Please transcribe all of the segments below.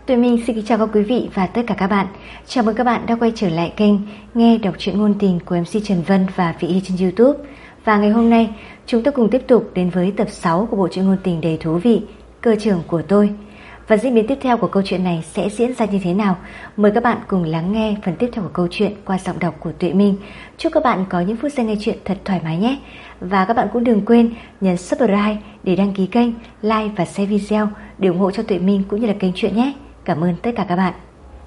Tụi mình xin kính chào các quý vị và tất cả các bạn. Chào mừng các bạn đã quay trở lại kênh Nghe đọc truyện ngôn tình của MC Trần Vân và Vị Y trên YouTube. Và ngày hôm nay chúng ta cùng tiếp tục đến với tập 6 của bộ truyện ngôn tình đầy thú vị Cơ trưởng của tôi. Và diễn biến tiếp theo của câu chuyện này sẽ diễn ra như thế nào? Mời các bạn cùng lắng nghe phần tiếp theo của câu chuyện qua giọng đọc của Tuệ Minh. Chúc các bạn có những phút giây nghe chuyện thật thoải mái nhé. Và các bạn cũng đừng quên nhấn subscribe để đăng ký kênh, like và share video để ủng hộ cho Tuệ Minh cũng như là kênh chuyện nhé. Cảm ơn tất cả các bạn.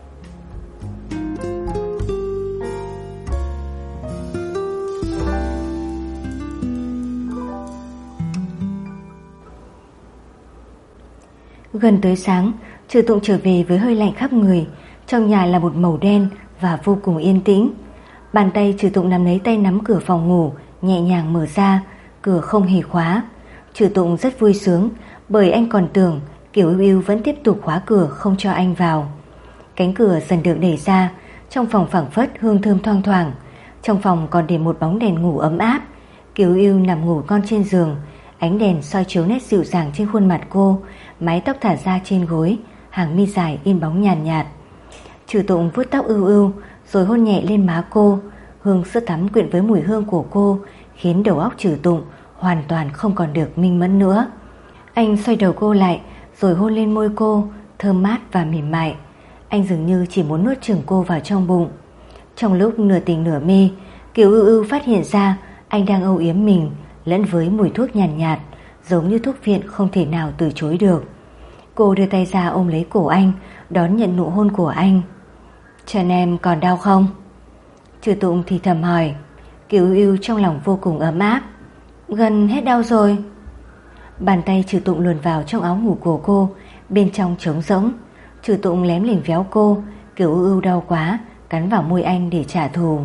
Gần tới sáng, Trừ Tụng trở về với hơi lạnh khắp người. Trong nhà là một màu đen và vô cùng yên tĩnh. Bàn tay Trừ Tụng nắm lấy tay nắm cửa phòng ngủ, nhẹ nhàng mở ra. Cửa không hề khóa. Trừ Tụng rất vui sướng, bởi anh còn tưởng Kiều Ưu Ưu vẫn tiếp tục khóa cửa không cho anh vào. Cánh cửa dần được đẩy ra. Trong phòng phảng phất hương thơm thoang thoảng. Trong phòng còn để một bóng đèn ngủ ấm áp. Kiều Ưu Ưu nằm ngủ ngon trên giường. Ánh đèn soi chiếu nét dịu dàng trên khuôn mặt cô, mái tóc thả ra trên gối, hàng mi dài in bóng nhàn nhạt. Trừ Tụng vuốt tóc Ưu Ưu rồi hôn nhẹ lên má cô. Hương sữa tắm quyện với mùi hương của cô khiến đầu óc Trừ Tụng hoàn toàn không còn được minh mẫn nữa. Anh xoay đầu cô lại rồi hôn lên môi cô, thơm mát và mềm mại. Anh dường như chỉ muốn nuốt chửng cô vào trong bụng. Trong lúc nửa tỉnh nửa mê, Kiều Ưu Ưu phát hiện ra anh đang âu yếm mình, lẫn với mùi thuốc nhàn nhạt, giống như thuốc viện không thể nào từ chối được. Cô đưa tay ra ôm lấy cổ anh, đón nhận nụ hôn của anh. Chân em còn đau không? Trừ Tụng thì thầm hỏi. Kiều Ưu Ưu trong lòng vô cùng ấm áp. Gần hết đau rồi. Bàn tay Trừ Tụng luồn vào trong áo ngủ của cô, bên trong trống rỗng. Trừ Tụng lém lỉnh véo cô. Kiều Ưu Ưu đau quá, cắn vào môi anh để trả thù.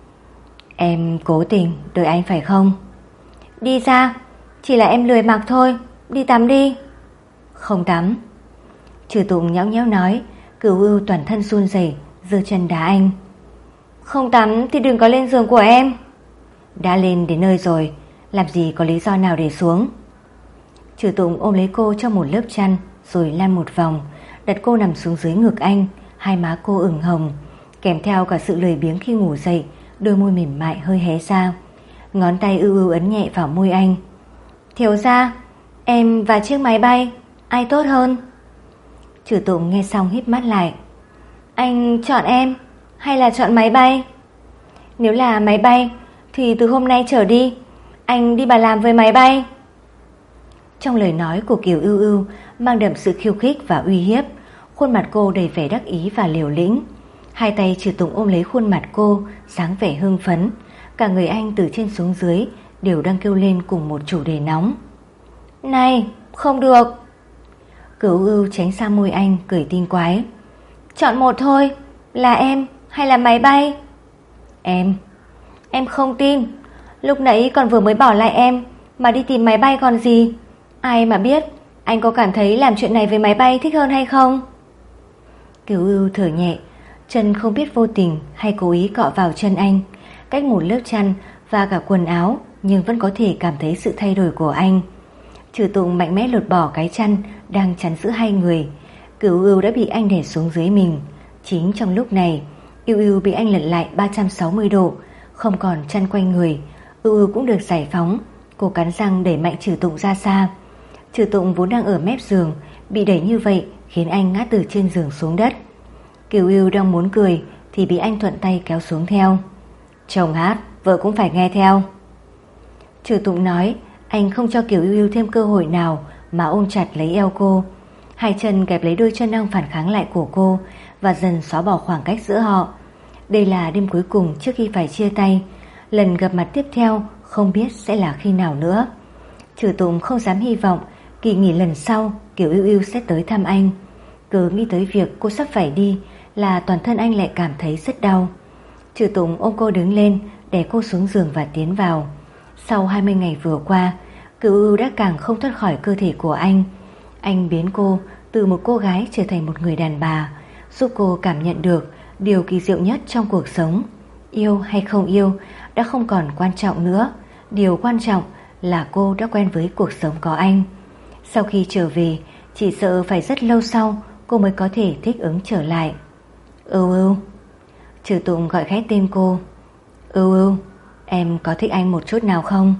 Em cố tình đợi anh phải không? Đi ra, chỉ là em lười mặc thôi, đi tắm đi. Không tắm. Trừ Tụng nhõng nhẽo nói. Kiều Ưu Ưu toàn thân run rẩy, giơ chân đá anh. Không tắm thì đừng có lên giường của em. Đã lên đến nơi rồi, làm gì có lý do nào để xuống. Trừ Tụng ôm lấy cô trong một lớp chăn rồi lăn một vòng, đặt cô nằm xuống dưới ngực anh. Hai má cô ửng hồng, kèm theo cả sự lười biếng khi ngủ dậy. Đôi môi mềm mại hơi hé ra. Ngón tay Ưu Ưu ấn nhẹ vào môi anh. Thiếu gia, em và chiếc máy bay, ai tốt hơn? Trừ Tụng nghe xong híp mắt lại. Anh chọn em hay là chọn máy bay? Nếu là máy bay thì từ hôm nay trở đi anh đi bà làm với máy bay. Trong lời nói của Kiều Ưu Ưu mang đậm sự khiêu khích và uy hiếp. Khuôn mặt cô đầy vẻ đắc ý và liều lĩnh. Hai tay Trừ Tụng ôm lấy khuôn mặt cô, dáng vẻ hưng phấn. Cả người anh từ trên xuống dưới đều đang kêu lên cùng một chủ đề nóng. Này, không được. Kiều Ưu Ưu tránh xa môi anh, cười tinh quái. Chọn một thôi, là em hay là máy bay? Em không tin. Lúc nãy còn vừa mới bỏ lại em mà đi tìm máy bay còn gì. Ai mà biết anh có cảm thấy làm chuyện này với máy bay thích hơn hay không? Kiều Ưu thở nhẹ, chân không biết vô tình hay cố ý cọ vào chân anh, cách một lớp chăn và cả quần áo, nhưng vẫn có thể cảm thấy sự thay đổi của anh. Trừ Tụng mạnh mẽ lột bỏ cái chăn đang chắn giữa hai người. Kiều Ưu đã bị anh đè xuống dưới mình. Chính trong lúc này, Ưu Ưu bị anh lật lại 360 độ, không còn chăn quanh người. Ưu Ưu cũng được giải phóng. Cô cắn răng đẩy mạnh Trừ Tụng ra xa. Trừ Tụng vốn đang ở mép giường, bị đẩy như vậy khiến anh ngã từ trên giường xuống đất. Kiều Ưu đang muốn cười thì bị anh thuận tay kéo xuống theo. Chồng hát, vợ cũng phải nghe theo. Trừ Tụng nói. Anh không cho Kiều Ưu Ưu thêm cơ hội nào mà ôm chặt lấy eo cô. Hai chân kẹp lấy đôi chân đang phản kháng lại của cô và dần xóa bỏ khoảng cách giữa họ. Đây là đêm cuối cùng trước khi phải chia tay. Lần gặp mặt tiếp theo không biết sẽ là khi nào nữa. Trừ Tụng không dám hy vọng kỳ nghỉ lần sau Kiều Ưu Ưu sẽ tới thăm anh. Cứ nghĩ tới việc cô sắp phải đi là toàn thân anh lại cảm thấy rất đau. Trừ Tụng ôm cô đứng lên, đè cô xuống giường và tiến vào. Sau 20 ngày vừa qua, Kiều Ưu đã càng không thoát khỏi cơ thể của anh. Anh biến cô từ một cô gái trở thành một người đàn bà, giúp cô cảm nhận được điều kỳ diệu nhất trong cuộc sống. Yêu hay không yêu đã không còn quan trọng nữa. Điều quan trọng là cô đã quen với cuộc sống có anh. Sau khi trở về, chỉ sợ phải rất lâu sau cô mới có thể thích ứng trở lại. Ưu Ưu. Trừ Tụng gọi khẽ tên cô. Ưu Ưu, em có thích anh một chút nào không?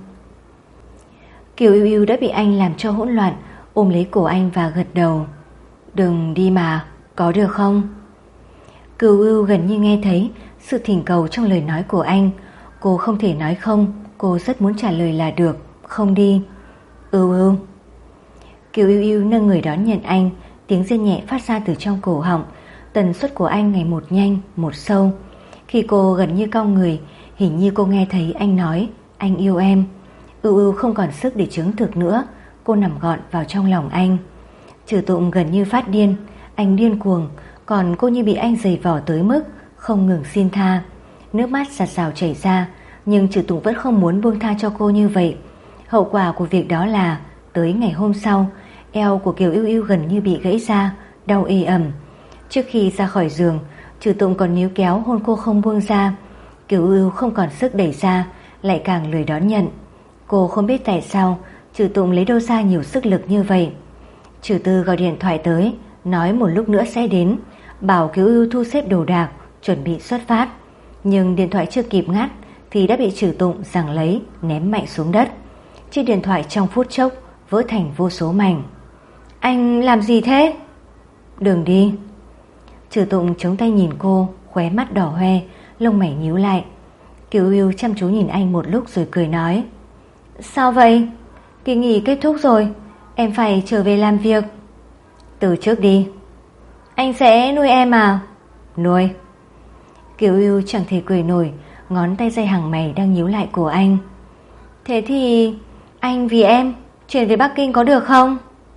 Kiều Ưu Ưu đã bị anh làm cho hỗn loạn, ôm lấy cổ anh và gật đầu. Đừng đi mà, có được không? Kiều Ưu Ưu gần như nghe thấy sự thỉnh cầu trong lời nói của anh. Cô không thể nói không, cô rất muốn trả lời là được, không đi. Ưu Ưu. Kiều Ưu Ưu nâng người đón nhận anh, tiếng rên nhẹ phát ra từ trong cổ họng. Tần suất của anh ngày một nhanh, một sâu. Khi cô gần như cong người, hình như cô nghe thấy anh nói anh yêu em. Ưu Ưu không còn sức để chứng thực nữa. Cô nằm gọn vào trong lòng anh. Trừ Tụng gần như phát điên. Anh điên cuồng, còn cô như bị anh giày vò tới mức không ngừng xin tha. Nước mắt sạt sào chảy ra, nhưng Trừ Tụng vẫn không muốn buông tha cho cô như vậy. Hậu quả của việc đó là tới ngày hôm sau, eo của Kiều Ưu Ưu gần như bị gãy ra, đau ê ẩm. Trước khi ra khỏi giường, Trừ Tụng còn níu kéo hôn cô không buông ra. Kiều Ưu Ưu không còn sức đẩy ra, lại càng lười đón nhận. Cô không biết tại sao Trừ Tụng lấy đâu ra nhiều sức lực như vậy. Trừ Tư gọi điện thoại tới, nói một lúc nữa sẽ đến, bảo Kiều Ưu thu xếp đồ đạc, chuẩn bị xuất phát. Nhưng điện thoại chưa kịp ngắt thì đã bị Trừ Tụng giằng lấy, ném mạnh xuống đất. Chiếc điện thoại trong phút chốc vỡ thành vô số mảnh. Anh làm gì thế? Đừng đi. Trừ Tụng chống tay nhìn cô, khóe mắt đỏ hoe, lông mày nhíu lại. Kiều Ưu chăm chú nhìn anh một lúc rồi cười nói. Sao vậy? Kỳ nghỉ kết thúc rồi, em phải trở về làm việc. Từ trước đi. Anh sẽ nuôi em à? Nuôi. Kiều Ưu chẳng thể cười nổi, ngón tay dây hàng mày đang nhíu lại của anh. Thế thì anh vì em chuyển về Bắc Kinh có được không?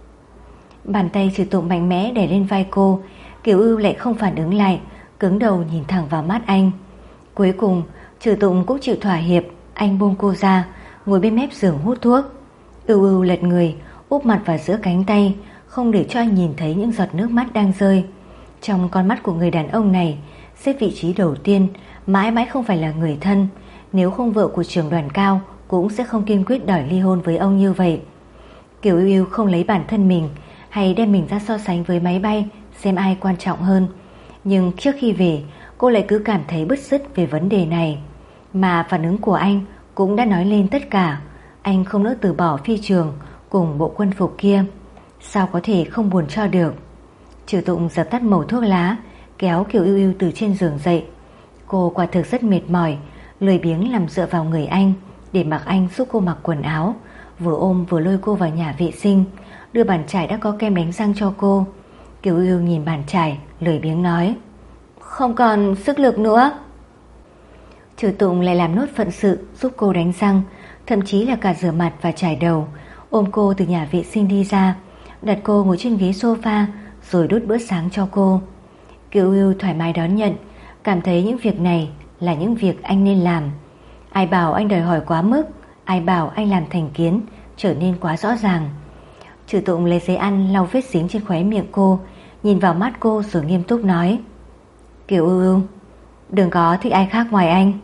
Bàn tay Trừ Tụng mạnh mẽ đè lên vai cô. Kiều Ưu lại không phản ứng lại, cứng đầu nhìn thẳng vào mắt anh. Cuối cùng Trừ Tụng cũng chịu thỏa hiệp. Anh buông cô ra, ngồi bên mép giường hút thuốc. Ưu Ưu lật người, úp mặt vào giữa cánh tay, không để cho anh nhìn thấy những giọt nước mắt đang rơi. Trong con mắt của người đàn ông này, xếp vị trí đầu tiên, mãi mãi không phải là người thân. Nếu không vợ của trưởng đoàn Cao cũng sẽ không kiên quyết đòi ly hôn với ông như vậy. Kiều Ưu Ưu không lấy bản thân mình hay đem mình ra so sánh với máy bay xem ai quan trọng hơn. Nhưng trước khi về, cô lại cứ cảm thấy bứt rứt về vấn đề này. Mà phản ứng của anh cũng đã nói lên tất cả. Anh không nỡ từ bỏ phi trường cùng bộ quân phục kia. Sao có thể không buồn cho được? Trừ Tụng dập tắt mẩu thuốc lá, kéo Kiều Ưu Ưu từ trên giường dậy. Cô quả thực rất mệt mỏi, lười biếng nằm dựa vào người anh để mặc anh giúp cô mặc quần áo, vừa ôm vừa lôi cô vào nhà vệ sinh, đưa bàn chải đã có kem đánh răng cho cô. Kiều Ưu Ưu nhìn bàn chải, lười biếng nói. Không còn sức lực nữa. Trừ Tụng lại làm nốt phận sự giúp cô đánh răng, thậm chí là cả rửa mặt và chải đầu, ôm cô từ nhà vệ sinh đi ra, đặt cô ngồi trên ghế sofa rồi đút bữa sáng cho cô. Kiều Ưu thoải mái đón nhận, cảm thấy những việc này là những việc anh nên làm. Ai bảo anh đòi hỏi quá mức, ai bảo anh làm thành kiến trở nên quá rõ ràng. Trừ Tụng lấy giấy ăn lau vết dính trên khóe miệng cô, nhìn vào mắt cô rồi nghiêm túc nói. Kiều Ưu Ưu, đừng có thích ai khác ngoài anh.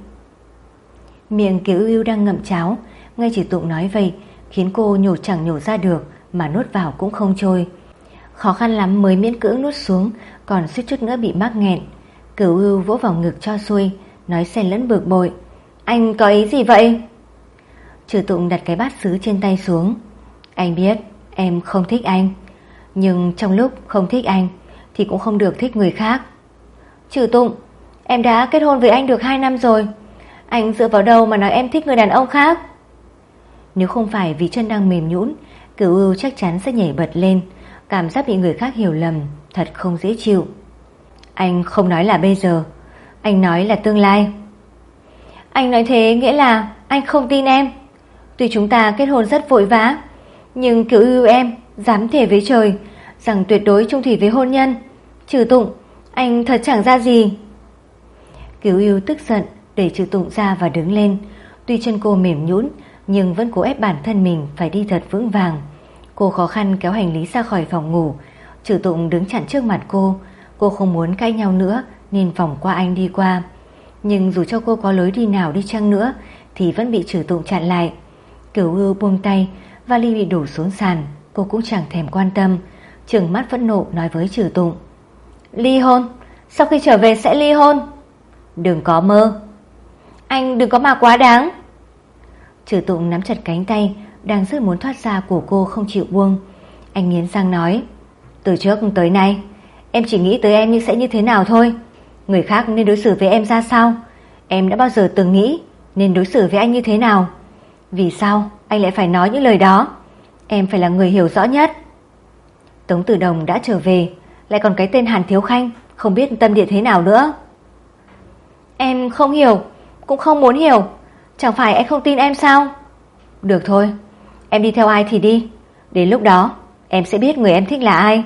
Miệng Kiều Ưu Ưu đang ngậm cháo, nghe Trừ Tụng nói vậy khiến cô nhổ chẳng nhổ ra được, mà nuốt vào cũng không trôi. Khó khăn lắm mới miễn cưỡng nuốt xuống, còn suýt chút nữa bị mắc nghẹn. Kiều Ưu vỗ vào ngực cho xuôi, nói xen lẫn bực bội. Anh có ý gì vậy? Trừ Tụng đặt cái bát sứ trên tay xuống. Anh biết em không thích anh, nhưng trong lúc không thích anh thì cũng không được thích người khác. Trừ Tụng, em đã kết hôn với anh được 2 năm rồi, anh dựa vào đâu mà nói em thích người đàn ông khác? Nếu không phải vì chân đang mềm nhũn, Kiều Ưu chắc chắn sẽ nhảy bật lên. Cảm giác bị người khác hiểu lầm thật không dễ chịu. Anh không nói là bây giờ, anh nói là tương lai. Anh nói thế nghĩa là anh không tin em. Tuy chúng ta kết hôn rất vội vã, nhưng Kiều Ưu em dám thề với trời rằng tuyệt đối chung thủy với hôn nhân. Trừ Tụng, anh thật chẳng ra gì. Kiều Ưu tức giận đẩy Trừ Tụng ra và đứng lên. Tuy chân cô mềm nhũn nhưng vẫn cố ép bản thân mình phải đi thật vững vàng. Cô khó khăn kéo hành lý ra khỏi phòng ngủ. Trừ Tụng đứng chặn trước mặt cô. Cô không muốn cãi nhau nữa nên vòng qua anh đi qua. Nhưng dù cho cô có lối đi nào đi chăng nữa thì vẫn bị Trừ Tụng chặn lại. Kiều Ưu buông tay, vali bị đổ xuống sàn, cô cũng chẳng thèm quan tâm. trừng mắt phẫn nộ nói với Trừ Tụng: Ly hôn? Sau khi trở về sẽ ly hôn? Đừng có mơ. Anh đừng có mà quá đáng. Trừ Tụng nắm chặt cánh tay đang rất muốn thoát ra của cô không chịu buông. Anh nghiến răng nói: Từ trước tới nay em chỉ nghĩ tới em nhưng sẽ như thế nào thôi. Người khác nên đối xử với em ra sao, em đã bao giờ từng nghĩ nên đối xử với anh như thế nào? Vì sao anh lại phải nói những lời đó? Em phải là người hiểu rõ nhất. Tống Tử Đồng đã trở về, lại còn cái tên Hàn Thiếu Khanh không biết tâm địa thế nào nữa. Em không hiểu, cũng không muốn hiểu. Chẳng phải anh không tin em sao? Được thôi, em đi theo ai thì đi. Đến lúc đó em sẽ biết người em thích là ai.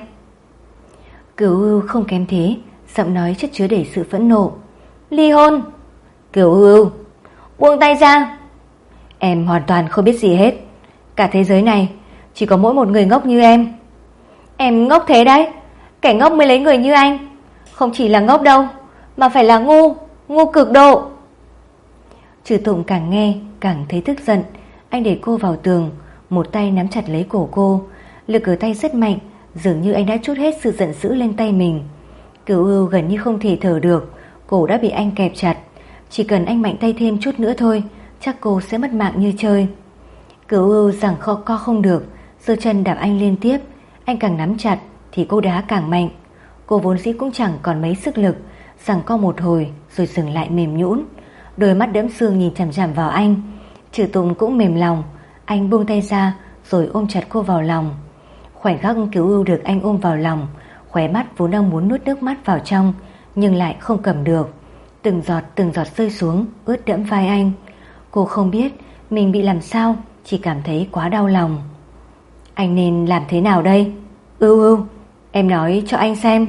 Cửu Ưu không kém thế, giọng nói chất chứa đầy sự phẫn nộ. Ly hôn? Cửu Ưu, buông tay ra. Em hoàn toàn không biết gì hết. Cả thế giới này chỉ có mỗi một người ngốc như em. Em ngốc thế đấy, kẻ ngốc mới lấy người như anh. Không chỉ là ngốc đâu, mà phải là ngu, ngu cực độ. Trừ Tụng càng nghe càng thấy tức giận. Anh để cô vào tường, một tay nắm chặt lấy cổ cô. Lực ở tay rất mạnh, dường như anh đã trút hết sự giận dữ lên tay mình. Cửu Ưu gần như không thể thở được, cổ đã bị anh kẹp chặt. Chỉ cần anh mạnh tay thêm chút nữa thôi, chắc cô sẽ mất mạng như chơi. Cửu Ưu giằng co không được, giơ chân đạp anh liên tiếp. Anh càng nắm chặt thì cô đá càng mạnh. Cô vốn dĩ cũng chẳng còn mấy sức lực, giằng co một hồi rồi dừng lại mềm nhũn. Đôi mắt đẫm sương nhìn chằm chằm vào anh. Trừ Tụng cũng mềm lòng. Anh buông tay ra rồi ôm chặt cô vào lòng. Khoảnh khắc Cửu Ưu được anh ôm vào lòng, khóe mắt vốn đang muốn nuốt nước mắt vào trong nhưng lại không cầm được. Từng giọt rơi xuống ướt đẫm vai anh. Cô không biết mình bị làm sao, chỉ cảm thấy quá đau lòng. Anh nên làm thế nào đây? Ưu Ưu, em nói cho anh xem.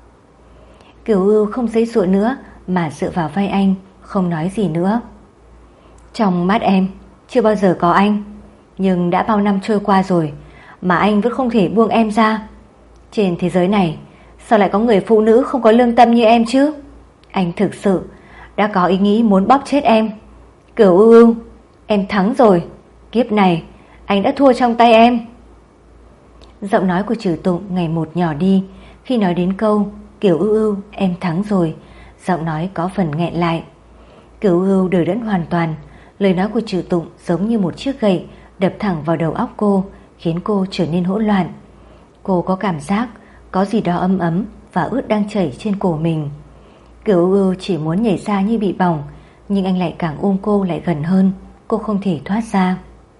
Cửu Ưu không giãy giụa nữa mà dựa vào vai anh, không nói gì nữa. Trong mắt em chưa bao giờ có anh, nhưng đã bao năm trôi qua rồi mà anh vẫn không thể buông em ra. Trên thế giới này sao lại có người phụ nữ không có lương tâm như em chứ? Anh thực sự đã có ý nghĩ muốn bóp chết em. Cửu Ưu, em thắng rồi. Kiếp này anh đã thua trong tay em. Giọng nói của Trừ Tụng ngày một nhỏ đi. Khi nói đến câu Cửu Ưu, em thắng rồi, giọng nói có phần nghẹn lại. Cửu Ưu đờ đẫn hoàn toàn. Lời nói của Trừ Tụng giống như một chiếc gậy đập thẳng vào đầu óc cô, khiến cô trở nên hỗn loạn. Cô có cảm giác có gì đó ấm ấm và ướt đang chảy trên cổ mình. Cửu Ưu chỉ muốn nhảy ra như bị bỏng, nhưng anh lại càng ôm cô lại gần hơn. Cô không thể thoát ra.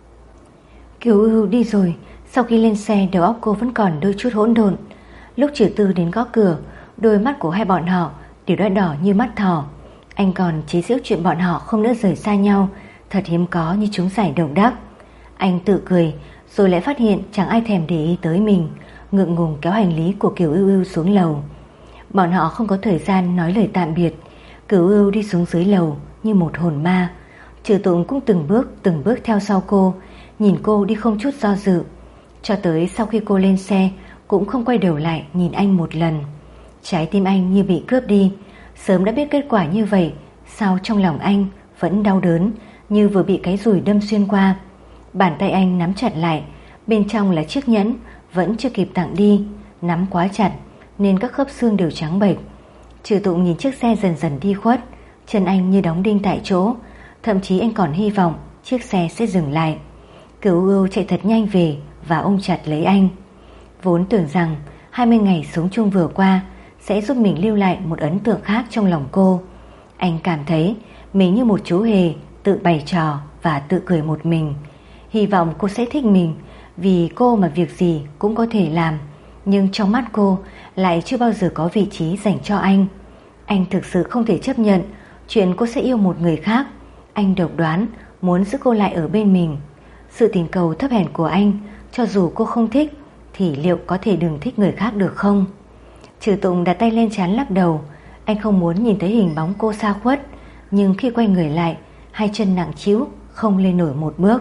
Cửu Ưu đi rồi. Sau khi lên xe, đầu óc cô vẫn còn đôi chút hỗn độn. Lúc Trừ Tư đến gõ cửa, đôi mắt của hai bọn họ đều đã đỏ như mắt thỏ. Anh còn chế giễu chuyện bọn họ không nỡ rời xa nhau, thật hiếm có như chúng giải độc đắc. Anh tự cười, rồi lại phát hiện chẳng ai thèm để ý tới mình, ngượng ngùng kéo hành lý của Cửu Ưu Ưu xuống lầu. Bọn họ không có thời gian nói lời tạm biệt. Cửu Ưu đi xuống dưới lầu như một hồn ma. Trừ Tụng cũng từng bước theo sau cô, nhìn cô đi không chút do dự. Cho tới sau khi cô lên xe cũng không quay đầu lại nhìn anh một lần. Trái tim anh như bị cướp đi. Sớm đã biết kết quả như vậy, sao trong lòng anh vẫn đau đớn như vừa bị cái dùi đâm xuyên qua. Bàn tay anh nắm chặt lại, bên trong là chiếc nhẫn vẫn chưa kịp tặng đi, nắm quá chặt nên các khớp xương đều trắng bệch. Trừ Tụng nhìn chiếc xe dần dần đi khuất, chân anh như đóng đinh tại chỗ. Thậm chí anh còn hy vọng chiếc xe sẽ dừng lại. Cửu Ưu chạy thật nhanh về và ôm chặt lấy anh. Vốn tưởng rằng 20 ngày sống chung vừa qua sẽ giúp mình lưu lại một ấn tượng khác trong lòng cô. Anh cảm thấy mình như một chú hề tự bày trò và tự cười một mình. Hy vọng cô sẽ thích mình, vì cô mà việc gì cũng có thể làm. Nhưng trong mắt cô lại chưa bao giờ có vị trí dành cho anh. Anh thực sự không thể chấp nhận chuyện cô sẽ yêu một người khác. Anh độc đoán muốn giữ cô lại ở bên mình. Sự tình cầu thấp hèn của anh, cho dù cô không thích thì liệu có thể đừng thích người khác được không? Trừ Tụng đặt tay lên trán lắc đầu. Anh không muốn nhìn thấy hình bóng cô xa khuất, nhưng khi quay người lại, hai chân nặng trĩu không lên nổi một bước.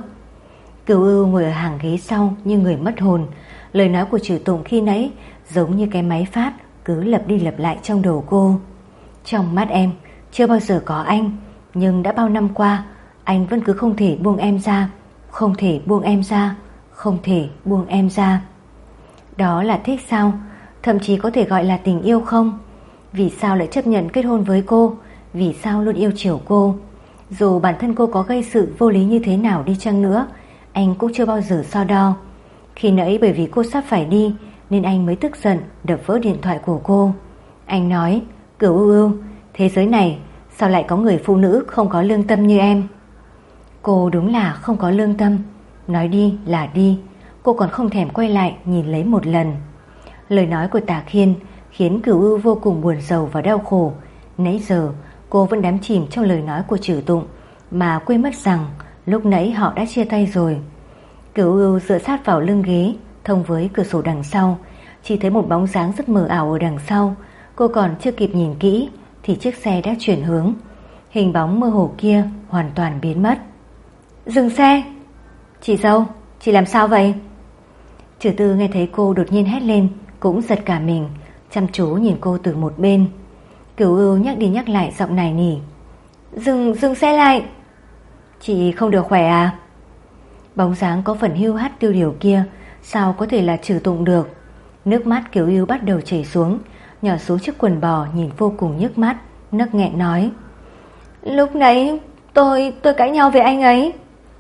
Cửu Ưu ngồi ở hàng ghế sau như người mất hồn. Lời nói của Trừ Tụng khi nãy giống như cái máy phát cứ lặp đi lặp lại trong đầu cô. Trong mắt em chưa bao giờ có anh, nhưng đã bao năm qua anh vẫn cứ không thể buông em ra, không thể buông em ra, không thể buông em ra. Đó là thích sao? Thậm chí có thể gọi là tình yêu không? Vì sao lại chấp nhận kết hôn với cô? Vì sao luôn yêu chiều cô? Dù bản thân cô có gây sự vô lý như thế nào đi chăng nữa, anh cũng chưa bao giờ so đo. Khi nãy bởi vì cô sắp phải đi nên anh mới tức giận đập vỡ điện thoại của cô. Anh nói, Cửu Ưu Ưu, thế giới này sao lại có người phụ nữ không có lương tâm như em? Cô đúng là không có lương tâm. Nói đi là đi, cô còn không thèm quay lại nhìn lấy một lần. Lời nói của Tả Khiên khiến Cửu Ưu vô cùng buồn rầu và đau khổ. Nãy giờ cô vẫn đắm chìm trong lời nói của Trử Tụng mà quên mất rằng lúc nãy họ đã chia tay rồi. Cửu Ưu dựa sát vào lưng ghế thông với cửa sổ đằng sau, chỉ thấy một bóng dáng rất mờ ảo ở đằng sau. Cô còn chưa kịp nhìn kỹ thì chiếc xe đã chuyển hướng. Hình bóng mơ hồ kia hoàn toàn biến mất. Dừng xe! Chị dâu, chị làm sao vậy? Trử Tư nghe thấy cô đột nhiên hét lên cũng giật cả mình, chăm chú nhìn cô từ một bên. Cửu Ưu nhắc đi nhắc lại giọng nài nỉ. Dừng xe lại! Chị không được khỏe à? Bóng dáng có phần hưu hắt tiêu điều kia sao có thể là Trử Tụng được? Nước mắt Kiều Ưu bắt đầu chảy xuống, nhỏ xuống chiếc quần bò nhìn vô cùng nhức mắt, nấc nghẹn nói. Lúc nãy tôi cãi nhau với anh ấy.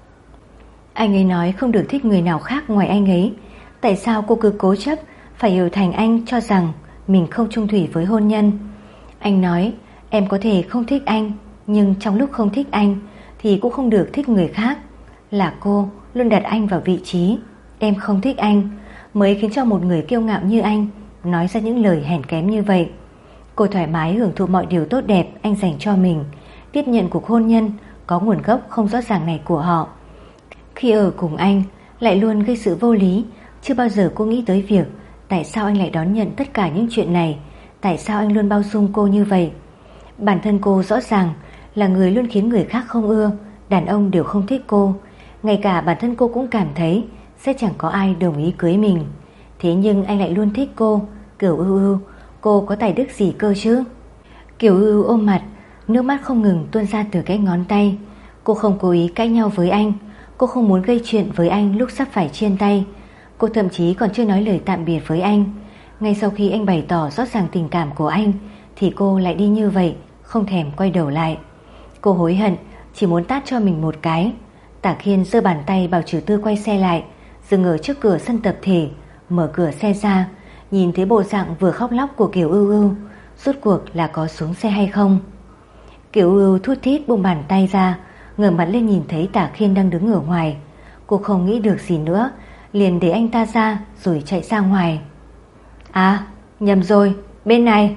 Anh ấy nói không được thích người nào khác ngoài anh ấy. Tại sao cô cứ cố chấp phải hiểu thành anh cho rằng mình không chung thủy với hôn nhân? Anh nói em có thể không thích anh, nhưng trong lúc không thích anh thì cũng không được thích người khác. Là cô luôn đặt anh vào vị trí em không thích anh mới khiến cho một người kiêu ngạo như anh nói ra những lời hèn kém như vậy. Cô thoải mái hưởng thụ mọi điều tốt đẹp anh dành cho mình, tiếp nhận cuộc hôn nhân có nguồn gốc không rõ ràng này của họ. Khi ở cùng anh lại luôn gây sự vô lý. Chưa bao giờ cô nghĩ tới việc tại sao anh lại đón nhận tất cả những chuyện này, tại sao anh luôn bao dung cô như vậy. Bản thân cô rõ ràng là người luôn khiến người khác không ưa, đàn ông đều không thích cô. Ngay cả bản thân cô cũng cảm thấy sẽ chẳng có ai đồng ý cưới mình. Thế nhưng anh lại luôn thích cô. Cửu Ưu Ưu, cô có tài đức gì cơ chứ? Cửu Ưu Ưu ôm mặt, nước mắt không ngừng tuôn ra từ cái ngón tay. Cô không cố ý cãi nhau với anh, cô không muốn gây chuyện với anh lúc sắp phải chia tay. Cô thậm chí còn chưa nói lời tạm biệt với anh. Ngay sau khi anh bày tỏ rõ ràng tình cảm của anh thì cô lại đi như vậy, không thèm quay đầu lại. Cô hối hận, chỉ muốn tát cho mình một cái. Tả Khiên giơ bàn tay bảo Trử Tư quay xe lại, dừng ở trước cửa sân tập thể, mở cửa xe ra, nhìn thấy bộ dạng vừa khóc lóc của Kiều Ưu Ưu, rốt cuộc là có xuống xe hay không. Kiều Ưu Ưu thút thít buông bàn tay ra, ngẩng mặt lên nhìn thấy Tả Khiên đang đứng ở ngoài. Cô không nghĩ được gì nữa, liền để anh ta ra rồi chạy ra ngoài. À, nhầm rồi, bên này.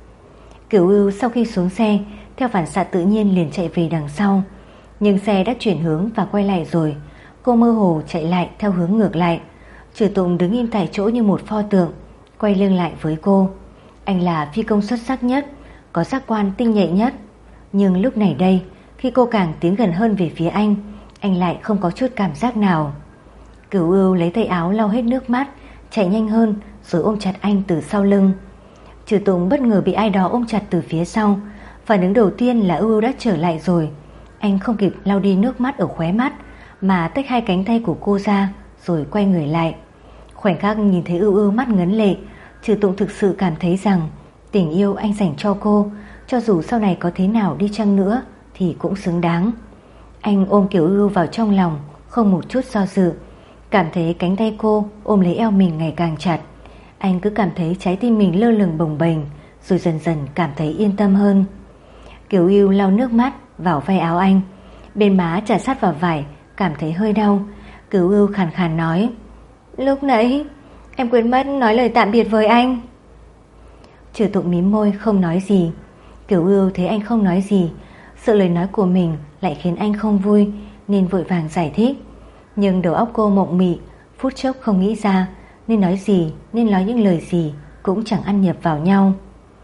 Cửu Ưu sau khi xuống xe theo phản xạ tự nhiên liền chạy về đằng sau, nhưng xe đã chuyển hướng và quay lại rồi. Cô mơ hồ chạy lại theo hướng ngược lại. Trử Tụng đứng im tại chỗ như một pho tượng, quay lưng lại với cô. Anh là phi công xuất sắc nhất, có giác quan tinh nhạy nhất. Nhưng lúc này đây, khi cô càng tiến gần hơn về phía anh lại không có chút cảm giác nào. Cửu Ưu lấy tay áo lau hết nước mắt, chạy nhanh hơn rồi ôm chặt anh từ sau lưng. Trử Tụng bất ngờ bị ai đó ôm chặt từ phía sau. Phản ứng đầu tiên là Ưu Ưu đã trở lại rồi. Anh không kịp lau đi nước mắt ở khóe mắt mà tách hai cánh tay của cô ra rồi quay người lại. Khoảnh khắc nhìn thấy Ưu Ưu mắt ngấn lệ, Trử Tụng thực sự cảm thấy rằng tình yêu anh dành cho cô, cho dù sau này có thế nào đi chăng nữa thì cũng xứng đáng. Anh ôm Kiều Ưu vào trong lòng, không một chút do dự. Cảm thấy cánh tay cô ôm lấy eo mình ngày càng chặt. Anh cứ cảm thấy trái tim mình lơ lửng bồng bềnh, rồi dần dần cảm thấy yên tâm hơn. Kiều Ưu lau nước mắt vào vai áo anh, bên má chà sát vào vải, cảm thấy hơi đau. Kiều Ưu khàn khàn nói, lúc nãy em quên mất nói lời tạm biệt với anh. Trử Tụng mím môi không nói gì. Kiều Ưu thấy anh không nói gì, sợ lời nói của mình lại khiến anh không vui nên vội vàng giải thích. Nhưng đầu óc cô mộng mị, phút chốc không nghĩ ra nên nói gì, nên nói những lời gì cũng chẳng ăn nhập vào nhau.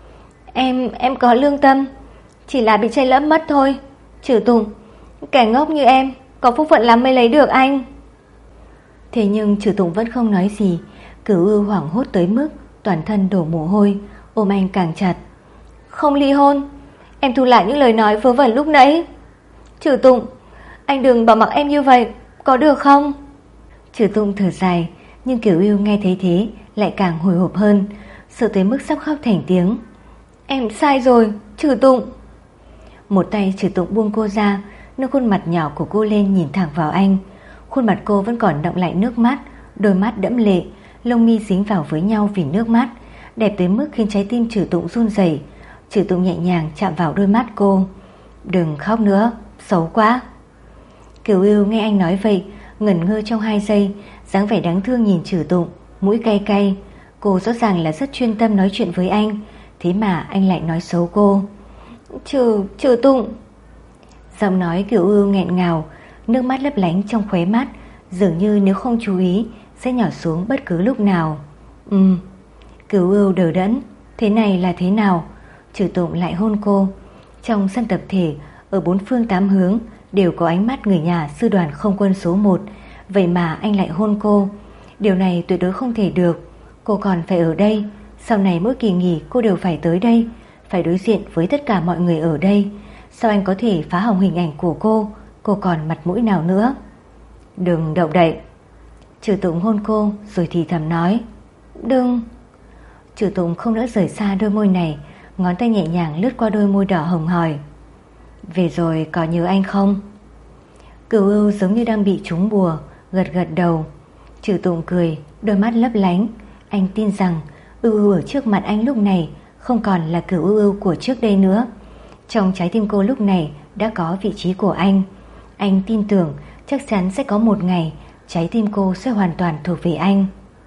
Em có lương tâm, chỉ là bị chây lẫm mất thôi. Trử Tụng, kẻ ngốc như em có phúc phận lắm mới lấy được anh. Thế nhưng Trử Tụng vẫn không nói gì. Cửu Ưu hoảng hốt tới mức toàn thân đổ mồ hôi, ôm anh càng chặt. Không ly hôn, em thu lại những lời nói vớ vẩn lúc nãy. Trử Tụng, anh đừng bỏ mặc em như vậy, có được không? Trử Tụng thở dài, Nhưng Kiều Yêu nghe thấy thế lại càng hồi hộp hơn, sợ tới mức sắp khóc thành tiếng. Em sai rồi, Trừ Tụng. Một tay Trừ Tụng buông cô ra, nâng khuôn mặt nhỏ của cô lên nhìn thẳng vào anh. Khuôn mặt cô vẫn còn đọng lại nước mắt, đôi mắt đẫm lệ, lông mi dính vào với nhau vì nước mắt, đẹp tới mức khiến trái tim Trừ Tụng run rẩy. Trừ Tụng nhẹ nhàng chạm vào đôi mắt cô. Đừng khóc nữa, xấu quá. Kiều Yêu nghe anh nói vậy, ngẩn ngơ trong 2 giây, dáng vẻ đáng thương nhìn Trừ Tụng, mũi cay cay. Cô rõ ràng là rất chuyên tâm nói chuyện với anh, thế mà anh lại nói xấu cô. Trừ Tụng. Giọng nói Kiều Yêu nghẹn ngào, nước mắt lấp lánh trong khóe mắt, dường như nếu không chú ý sẽ nhỏ xuống bất cứ lúc nào. Kiều Yêu đờ đẫn, thế này là thế nào? Trừ Tụng lại hôn cô. Trong sân tập thể, ở 4 phương 8 hướng đều có ánh mắt người nhà sư đoàn không quân số 1, vậy mà anh lại hôn cô. Điều này tuyệt đối không thể được. Cô còn phải ở đây, sau này mỗi kỳ nghỉ cô đều phải tới đây, phải đối diện với tất cả mọi người ở đây. Sao anh có thể phá hỏng hình ảnh của cô còn mặt mũi nào nữa? Đừng động đậy. Trừ Tụng hôn cô rồi thì thầm nói. Đừng. Trừ Tụng không nỡ rời xa đôi môi này, ngón tay nhẹ nhàng lướt qua đôi môi đỏ hồng hỏi. Về rồi có nhớ anh không? Cửu Ưu giống như đang bị trúng bùa, gật gật đầu. Trừ Tụng cười, đôi mắt lấp lánh. Anh tin rằng Ưu Ưu ở trước mặt anh lúc này không còn là Cửu Ưu của trước đây nữa. Trong trái tim cô lúc này đã có vị trí của anh. Anh tin tưởng chắc chắn sẽ có một ngày trái tim cô sẽ hoàn toàn thuộc về anh.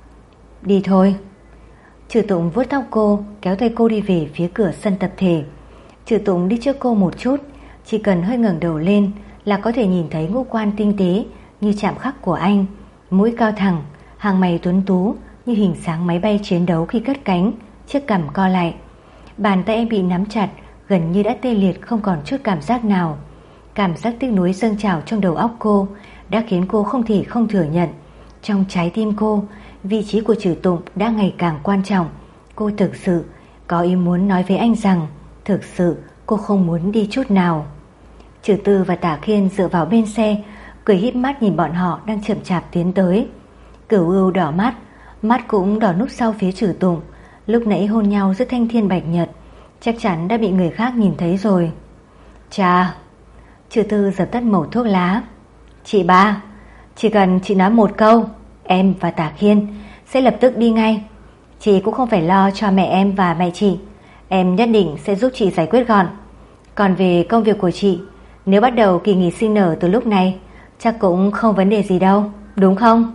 Đi thôi. Trừ Tụng vuốt tóc cô, kéo tay cô đi về phía cửa sân tập thể. Trừ Tụng đi trước cô một chút, chỉ cần hơi ngẩng đầu lên là có thể nhìn thấy ngũ quan tinh tế như chạm khắc của anh, mũi cao thẳng, hàng mày tuấn tú như hình dáng máy bay chiến đấu khi cất cánh, chiếc cằm co lại. Bàn tay em bị nắm chặt, gần như đã tê liệt, không còn chút cảm giác nào. Cảm giác tiếc nuối dâng trào trong đầu óc cô đã khiến cô không thể không thừa nhận, trong trái tim cô, vị trí của Trừ Tụng đã ngày càng quan trọng. Cô thực sự có ý muốn nói với anh rằng thực sự cô không muốn đi chút nào. Trừ Tư và Tả Khiên dựa vào bên xe, cười híp mắt nhìn bọn họ đang chậm chạp tiến tới. Cửu Ưu đỏ mắt, mắt cũng đỏ núp sau phía Trừ Tụng. Lúc nãy hôn nhau giữa thanh thiên bạch nhật, chắc chắn đã bị người khác nhìn thấy rồi. Chà. Trừ Tư dập tắt mẩu thuốc lá. Chị ba, chỉ cần chị nói một câu, em và Tả Khiên sẽ lập tức đi ngay. Chị cũng không phải lo cho mẹ em và mẹ chị, em nhất định sẽ giúp chị giải quyết gọn. Còn về công việc của chị, nếu bắt đầu kỳ nghỉ sinh nở từ lúc này, chắc cũng không vấn đề gì đâu, đúng không?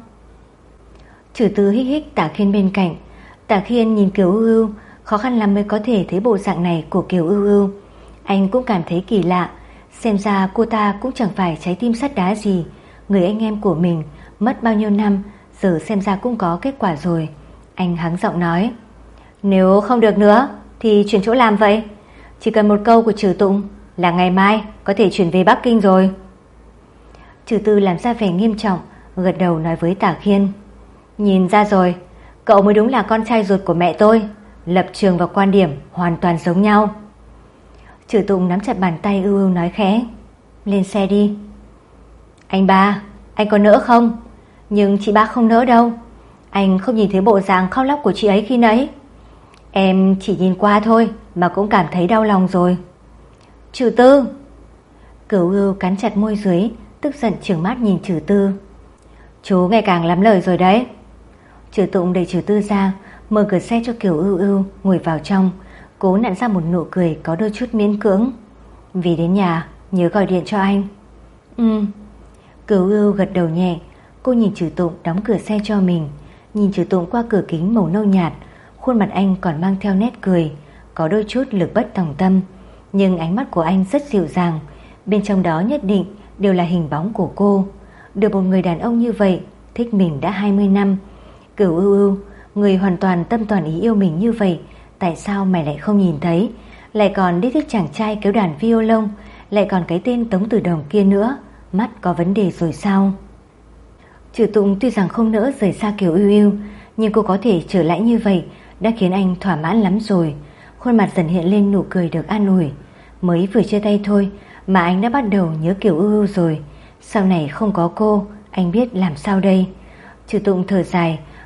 Trừ Tư hít hít Tả Khiên bên cạnh. Tả Khiên nhìn Kiều Ưu Ưu, khó khăn lắm mới có thể thấy bộ dạng này của Kiều Ưu Ưu. Anh cũng cảm thấy kỳ lạ, xem ra cô ta cũng chẳng phải trái tim sắt đá gì. Người anh em của mình mất bao nhiêu năm, giờ xem ra cũng có kết quả rồi. Anh hắng giọng nói, nếu không được nữa thì chuyển chỗ làm vậy. Chỉ cần một câu của Trừ Tụng là ngày mai có thể chuyển về Bắc Kinh rồi. Trừ Tư làm ra vẻ nghiêm trọng, gật đầu nói với Tả Khiên, nhìn ra rồi, cậu mới đúng là con trai ruột của mẹ tôi, lập trường và quan điểm hoàn toàn giống nhau. Trừ Tụng nắm chặt bàn tay Ưu Ưu nói khẽ, lên xe đi. Anh ba, anh có nỡ không? Nhưng chị ba không nỡ đâu. Anh không nhìn thấy bộ dạng khóc lóc của chị ấy khi nãy. Em chỉ nhìn qua thôi mà cũng cảm thấy đau lòng rồi. Trừ Tư. Cửu Ưu cắn chặt môi dưới, tức giận trừng mắt nhìn Trừ Tư. Chú ngày càng lắm lời rồi đấy. Trừ Tụng đẩy Trừ Tư ra, mở cửa xe cho Kiều Ưu Ưu ngồi vào trong, cố nặn ra một nụ cười có đôi chút miễn cưỡng. Vì đến nhà nhớ gọi điện cho anh. Cửu Ưu gật đầu nhẹ. Cô nhìn Trừ Tụng đóng cửa xe cho mình, nhìn Trừ Tụng qua cửa kính màu nâu nhạt. Khuôn mặt anh còn mang theo nét cười, có đôi chút lực bất tòng tâm, nhưng ánh mắt của anh rất dịu dàng. Bên trong đó nhất định đều là hình bóng của cô. Được một người đàn ông như vậy thích mình đã 20 năm. Cửu Ưu Ưu, người hoàn toàn tâm toàn ý yêu mình như vậy, tại sao mày lại không nhìn thấy? Lại còn đi thích chàng trai kéo đàn violon, lại còn cái tên Tống Tử Đồng kia nữa. Mắt có vấn đề rồi sao? Trừ Tụng tuy rằng không nỡ rời xa Kiều Ưu Ưu, nhưng cô có thể trở lại như vậy đã khiến anh thỏa mãn lắm rồi. Khuôn mặt dần hiện lên nụ cười được an ủi. Mới vừa chia tay thôi mà anh đã bắt đầu nhớ Kiều Ưu Ưu rồi. Sau này không có cô, anh biết làm sao đây. Trừ Tụng thở dài,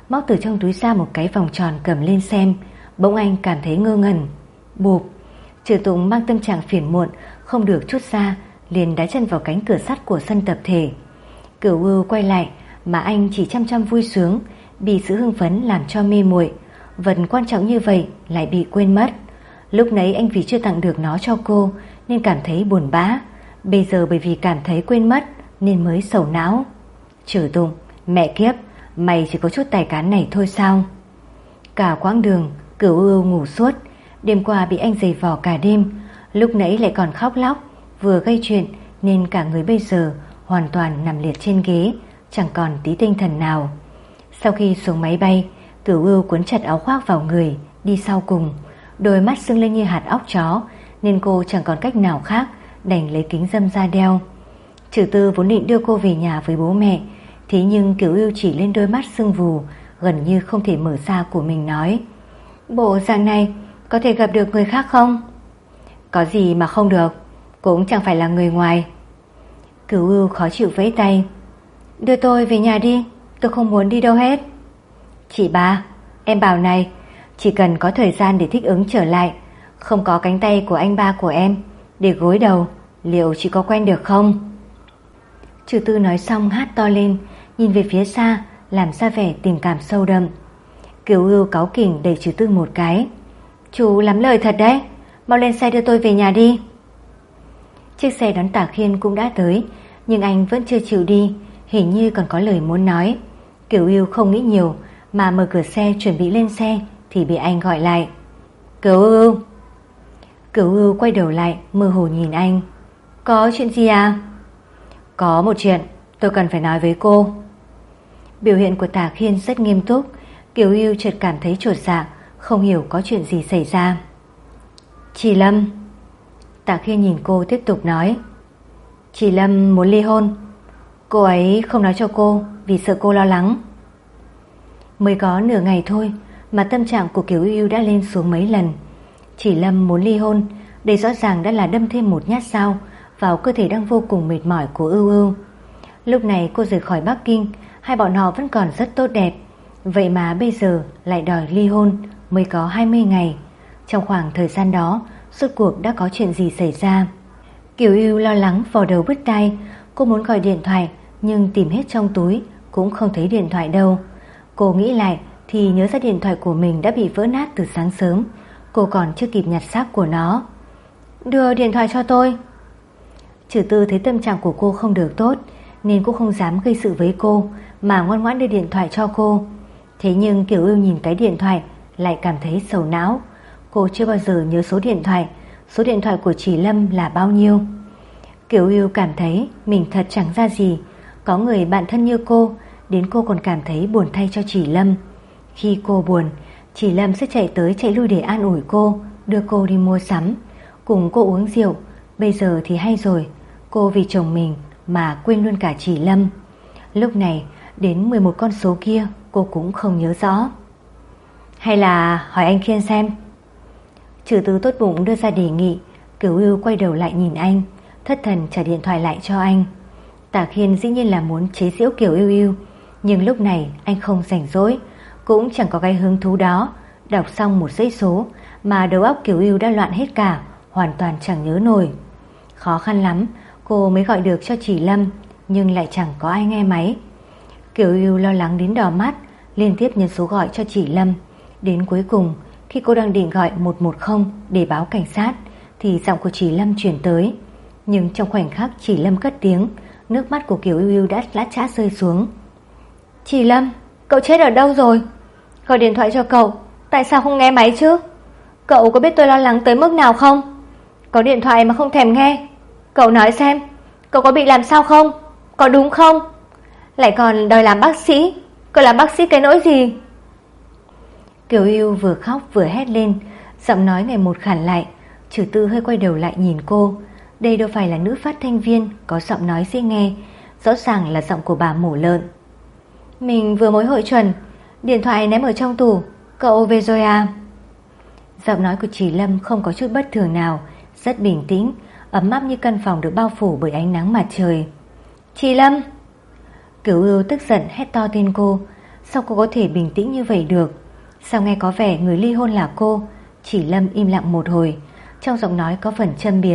móc từ trong túi ra một cái vòng tròn cầm lên xem. Bỗng anh cảm thấy ngơ ngẩn. Bụp! Trừ Tụng mang tâm trạng phiền muộn không được trút ra, liền đá chân vào cánh cửa sắt của sân tập thể. Cửu Ưu quay lại mà anh chỉ chăm chăm vui sướng, bị sự hưng phấn làm cho mê muội. Vật quan trọng như vậy lại bị quên mất. Lúc nãy anh vì chưa tặng được nó cho cô nên cảm thấy buồn bã, bây giờ bởi vì cảm thấy quên mất nên mới sầu não. Trừ Tụng, mẹ kiếp, mày chỉ có chút tài cán này thôi sao? Cả quãng đường Cửu Ưu ngủ suốt. Đêm qua bị anh giày vò cả đêm, lúc nãy lại còn khóc lóc, vừa gây chuyện nên cả người bây giờ hoàn toàn nằm liệt trên ghế, chẳng còn tí tinh thần nào. Sau khi xuống máy bay, Cửu Ưu cuốn chặt áo khoác vào người, đi sau cùng. Đôi mắt sưng lên như hạt óc chó nên cô chẳng còn cách nào khác đành lấy kính râm ra đeo. Trừ Tư vốn định đưa cô về nhà với bố mẹ, thế nhưng Cửu Ưu chỉ lên đôi mắt sưng vù gần như không thể mở ra của mình nói: bộ dạng này có thể gặp được người khác không? Có gì mà không được, cũng chẳng phải là người ngoài. Cửu Ưu khó chịu vẫy tay: đưa tôi về nhà đi, tôi không muốn đi đâu hết. Chị ba, em bảo này, chỉ cần có thời gian để thích ứng trở lại, không có cánh tay của anh ba của em để gối đầu, liệu chị có quen được không? Trừ Tư nói xong hát to lên, nhìn về phía xa, làm ra vẻ tình cảm sâu đậm. Cửu Ưu cáu kỉnh đẩy Trừ Tư một cái: chú lắm lời thật đấy, mau lên xe đưa tôi về nhà đi. Chiếc xe đón Tả Khiên cũng đã tới, nhưng anh vẫn chưa chịu đi, hình như còn có lời muốn nói. Cửu Ưu không nghĩ nhiều mà mở cửa xe chuẩn bị lên xe thì bị anh gọi lại: Cửu Ưu. Cửu Ưu quay đầu lại mơ hồ nhìn anh: có chuyện gì à? Có một chuyện tôi cần phải nói với cô. Biểu hiện của Tả Khiên rất nghiêm túc. Cửu Ưu chợt cảm thấy chột dạ, không hiểu có chuyện gì xảy ra. Chị Lâm. Tả Khiên nhìn cô tiếp tục nói: chị Lâm muốn ly hôn. Cô ấy không nói cho cô vì sợ cô lo lắng. Mới có nửa ngày thôi mà tâm trạng của Cửu Ưu đã lên xuống mấy lần. Chị Lâm muốn ly hôn, đây rõ ràng đã là đâm thêm một nhát dao vào cơ thể đang vô cùng mệt mỏi của Ưu Ưu. Lúc này cô rời khỏi Bắc Kinh, hai bọn họ vẫn còn rất tốt đẹp, vậy mà bây giờ lại đòi ly hôn. Mới có 20 ngày, trong khoảng thời gian đó rốt cuộc đã có chuyện gì xảy ra? Cửu Ưu lo lắng vò đầu bứt tai. Cô muốn gọi điện thoại nhưng tìm hết trong túi cũng không thấy điện thoại đâu. Cô nghĩ lại thì nhớ ra điện thoại của mình đã bị vỡ nát từ sáng sớm, cô còn chưa kịp nhặt xác của nó. Đưa điện thoại cho tôi. Trừ Tư thấy tâm trạng của cô không được tốt nên cũng không dám gây sự với cô mà ngoan ngoãn đưa điện thoại cho cô. Thế nhưng Cửu Ưu nhìn cái điện thoại lại cảm thấy sầu não. Cô chưa bao giờ nhớ số điện thoại của chị Lâm là bao nhiêu. Cửu Ưu cảm thấy mình thật chẳng ra gì. Có người bạn thân như cô, đến cô còn cảm thấy buồn thay cho chị Lâm. Khi cô buồn, chị Lâm sẽ chạy tới chạy lui để an ủi cô, đưa cô đi mua sắm, cùng cô uống rượu. Bây giờ thì hay rồi, cô vì chồng mình mà quên luôn cả chị Lâm. Lúc này đến 11 con số kia cô cũng không nhớ rõ. Hay là hỏi anh Khiên xem. Trừ Tư tốt bụng đưa ra đề nghị. Cửu Ưu quay đầu lại nhìn anh, thất thần trả điện thoại lại cho anh. Tả Khiên dĩ nhiên là muốn chế giễu Cửu Ưu, nhưng lúc này anh không rảnh rỗi, cũng chẳng có cái hứng thú đó. Đọc xong một dãy số mà đầu óc Cửu Ưu đã loạn hết cả, hoàn toàn chẳng nhớ nổi. Khó khăn lắm cô mới gọi được cho chị Lâm, nhưng lại chẳng có ai nghe máy. Cửu Ưu lo lắng đến đỏ mắt, liên tiếp nhấn số gọi cho chị Lâm. Đến cuối cùng, khi cô đang định gọi 110 để báo cảnh sát thì giọng của chị Lâm chuyển tới. Nhưng trong khoảnh khắc chị Lâm cất tiếng, nước mắt của Cửu Ưu đã lã chã rơi xuống. Chị Lâm, cậu chết ở đâu rồi? Gọi điện thoại cho cậu, tại sao không nghe máy chứ? Cậu có biết tôi lo lắng tới mức nào không? Có điện thoại mà không thèm nghe. Cậu nói xem, cậu có bị làm sao không? Có đúng không? Lại còn đòi làm bác sĩ. Cậu làm bác sĩ cái nỗi gì? Cửu Ưu vừa khóc vừa hét lên, giọng nói ngày một khản lại. Trừ Tư hơi quay đầu lại nhìn cô. Đây đâu phải là nữ phát thanh viên có giọng nói dễ nghe, rõ ràng là giọng của bà mổ lợn. Mình vừa mới hội chuẩn, điện thoại ném ở trong tủ. Cậu về rồi à? Giọng nói của chị Lâm không có chút bất thường nào, rất bình tĩnh, ấm áp như căn phòng được bao phủ bởi ánh nắng mặt trời. Chị Lâm! Cửu Ưu tức giận hét to tên cô. Sao cô có thể bình tĩnh như vậy được? Sao nghe có vẻ người ly hôn là cô? Chỉ Lâm im lặng một hồi, trong giọng nói có phần châm biếm.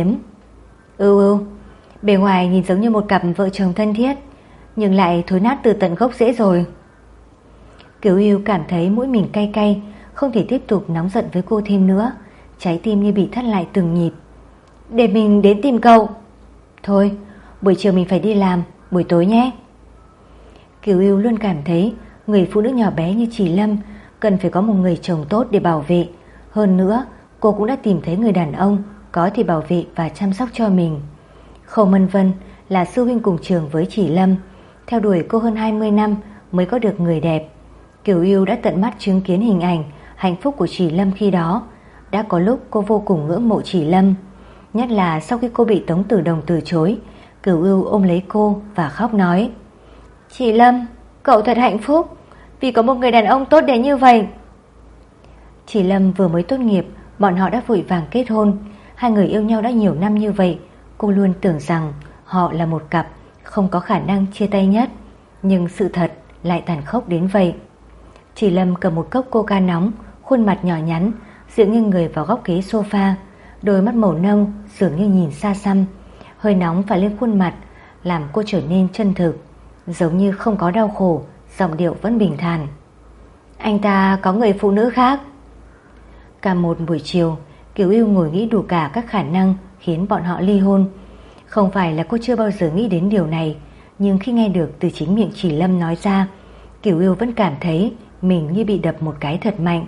Bề ngoài nhìn giống như một cặp vợ chồng thân thiết, nhưng lại thối nát từ tận gốc rễ rồi. Kiều Yêu cảm thấy mũi mình cay cay, không thể tiếp tục nóng giận với cô thêm nữa. Trái tim như bị thắt lại từng nhịp. Để mình đến tìm cậu. Thôi, buổi chiều mình phải đi làm, buổi tối nhé. Kiều Yêu luôn cảm thấy người phụ nữ nhỏ bé như Chỉ Lâm cần phải có một người chồng tốt để bảo vệ. Hơn nữa, cô cũng đã tìm thấy người đàn ông có thể bảo vệ và chăm sóc cho mình. Khâu Mân Vân là sư huynh cùng trường với Chỉ Lâm, theo đuổi cô hơn 20 năm mới có được người đẹp. Kiều Yêu đã tận mắt chứng kiến hình ảnh hạnh phúc của Chỉ Lâm khi đó. Đã có lúc cô vô cùng ngưỡng mộ Chỉ Lâm, nhất là sau khi cô bị Tống Tử Đồng từ chối. Kiều Yêu ôm lấy cô và khóc nói: Chỉ Lâm, cậu thật hạnh phúc vì có một người đàn ông tốt đến như vậy. Chỉ Lâm vừa mới tốt nghiệp, bọn họ đã vội vàng kết hôn. Hai người yêu nhau đã nhiều năm như vậy, cô luôn tưởng rằng họ là một cặp không có khả năng chia tay nhất. Nhưng sự thật lại tàn khốc đến vậy. Chỉ Lâm cầm một cốc coca nóng, khuôn mặt nhỏ nhắn, dựa nghiêng người vào góc ghế sofa, đôi mắt màu nâu dường như nhìn xa xăm. Hơi nóng phả lên khuôn mặt làm cô trở nên chân thực, giống như không có đau khổ, giọng điệu vẫn bình thản. Anh ta có người phụ nữ khác. Cả một buổi chiều, Kiều Yêu ngồi nghĩ đủ cả các khả năng khiến bọn họ ly hôn. Không phải là cô chưa bao giờ nghĩ đến điều này, nhưng khi nghe được từ chính miệng Chỉ Lâm nói ra, Kiều Yêu vẫn cảm thấy mình như bị đập một cái thật mạnh.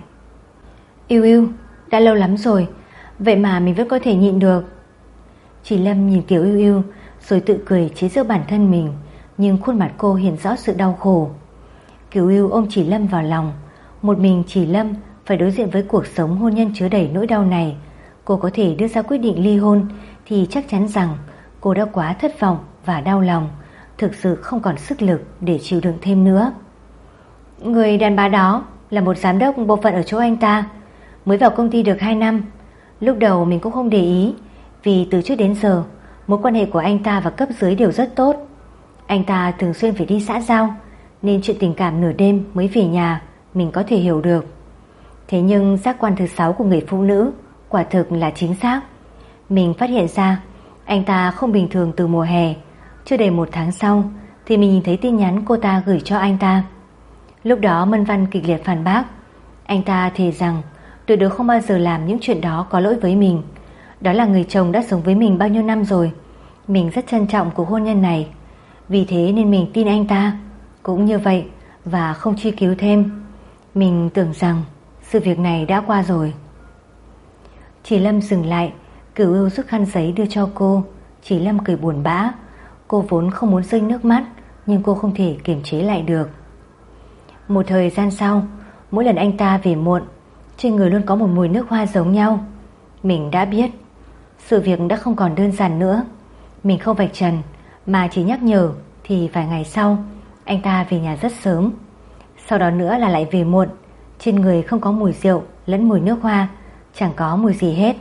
Yêu, đã lâu lắm rồi, vậy mà mình vẫn có thể nhịn được. Chỉ Lâm nhìn Kiều Yêu rồi tự cười chế giễu bản thân mình, nhưng khuôn mặt cô hiện rõ sự đau khổ. Kiều Yêu ôm Chỉ Lâm vào lòng. Một mình Chỉ Lâm phải đối diện với cuộc sống hôn nhân chứa đầy nỗi đau này. Cô có thể đưa ra quyết định ly hôn thì chắc chắn rằng cô đã quá thất vọng và đau lòng, thực sự không còn sức lực để chịu đựng thêm nữa. Người đàn bà đó là một giám đốc bộ phận ở chỗ anh ta, mới vào công ty được 2 năm. Lúc đầu mình cũng không để ý, vì từ trước đến giờ mối quan hệ của anh ta và cấp dưới đều rất tốt. Anh ta thường xuyên phải đi xã giao, nên chuyện tình cảm nửa đêm mới về nhà mình có thể hiểu được. Thế nhưng giác quan thứ 6 của người phụ nữ quả thực là chính xác. Mình phát hiện ra anh ta không bình thường từ mùa hè. Chưa đầy 1 tháng sau thì mình nhìn thấy tin nhắn cô ta gửi cho anh ta. Lúc đó Mân Văn kịch liệt phản bác. Anh ta thề rằng tuyệt đối không bao giờ làm những chuyện đó có lỗi với mình. Đó là người chồng đã sống với mình bao nhiêu năm rồi. Mình rất trân trọng cuộc hôn nhân này, vì thế nên mình tin anh ta. Cũng như vậy, và không truy cứu thêm. Mình tưởng rằng sự việc này đã qua rồi. Chỉ Lâm dừng lại. Cửu Ưu rút khăn giấy đưa cho cô. Chỉ Lâm cười buồn bã. Cô vốn không muốn rơi nước mắt, nhưng cô không thể kiềm chế lại được. Một thời gian sau, mỗi lần anh ta về muộn, trên người luôn có một mùi nước hoa giống nhau. Mình đã biết sự việc đã không còn đơn giản nữa. Mình không vạch trần mà chỉ nhắc nhở thì vài ngày sau anh ta về nhà rất sớm. Sau đó nữa là lại về muộn. Trên người không có mùi rượu lẫn mùi nước hoa, chẳng có mùi gì hết.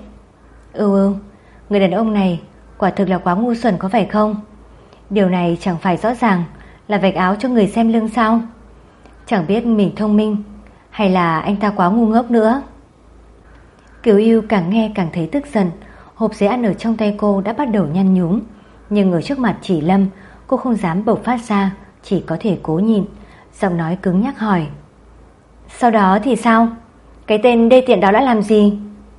Người đàn ông này quả thực là quá ngu xuẩn có phải không? Điều này chẳng phải rõ ràng là vạch áo cho người xem lưng sao? Chẳng biết mình thông minh hay là anh ta quá ngu ngốc nữa. Kiều Yêu càng nghe càng thấy tức giận. Hộp giấy ăn ở trong tay cô đã bắt đầu nhăn nhúm, nhưng ở trước mặt Chỉ Lâm cô không dám bộc phát ra, chỉ có thể cố nhịn. Giọng nói cứng nhắc hỏi: Sau đó thì sao? Cái tên đê tiện đó đã làm gì?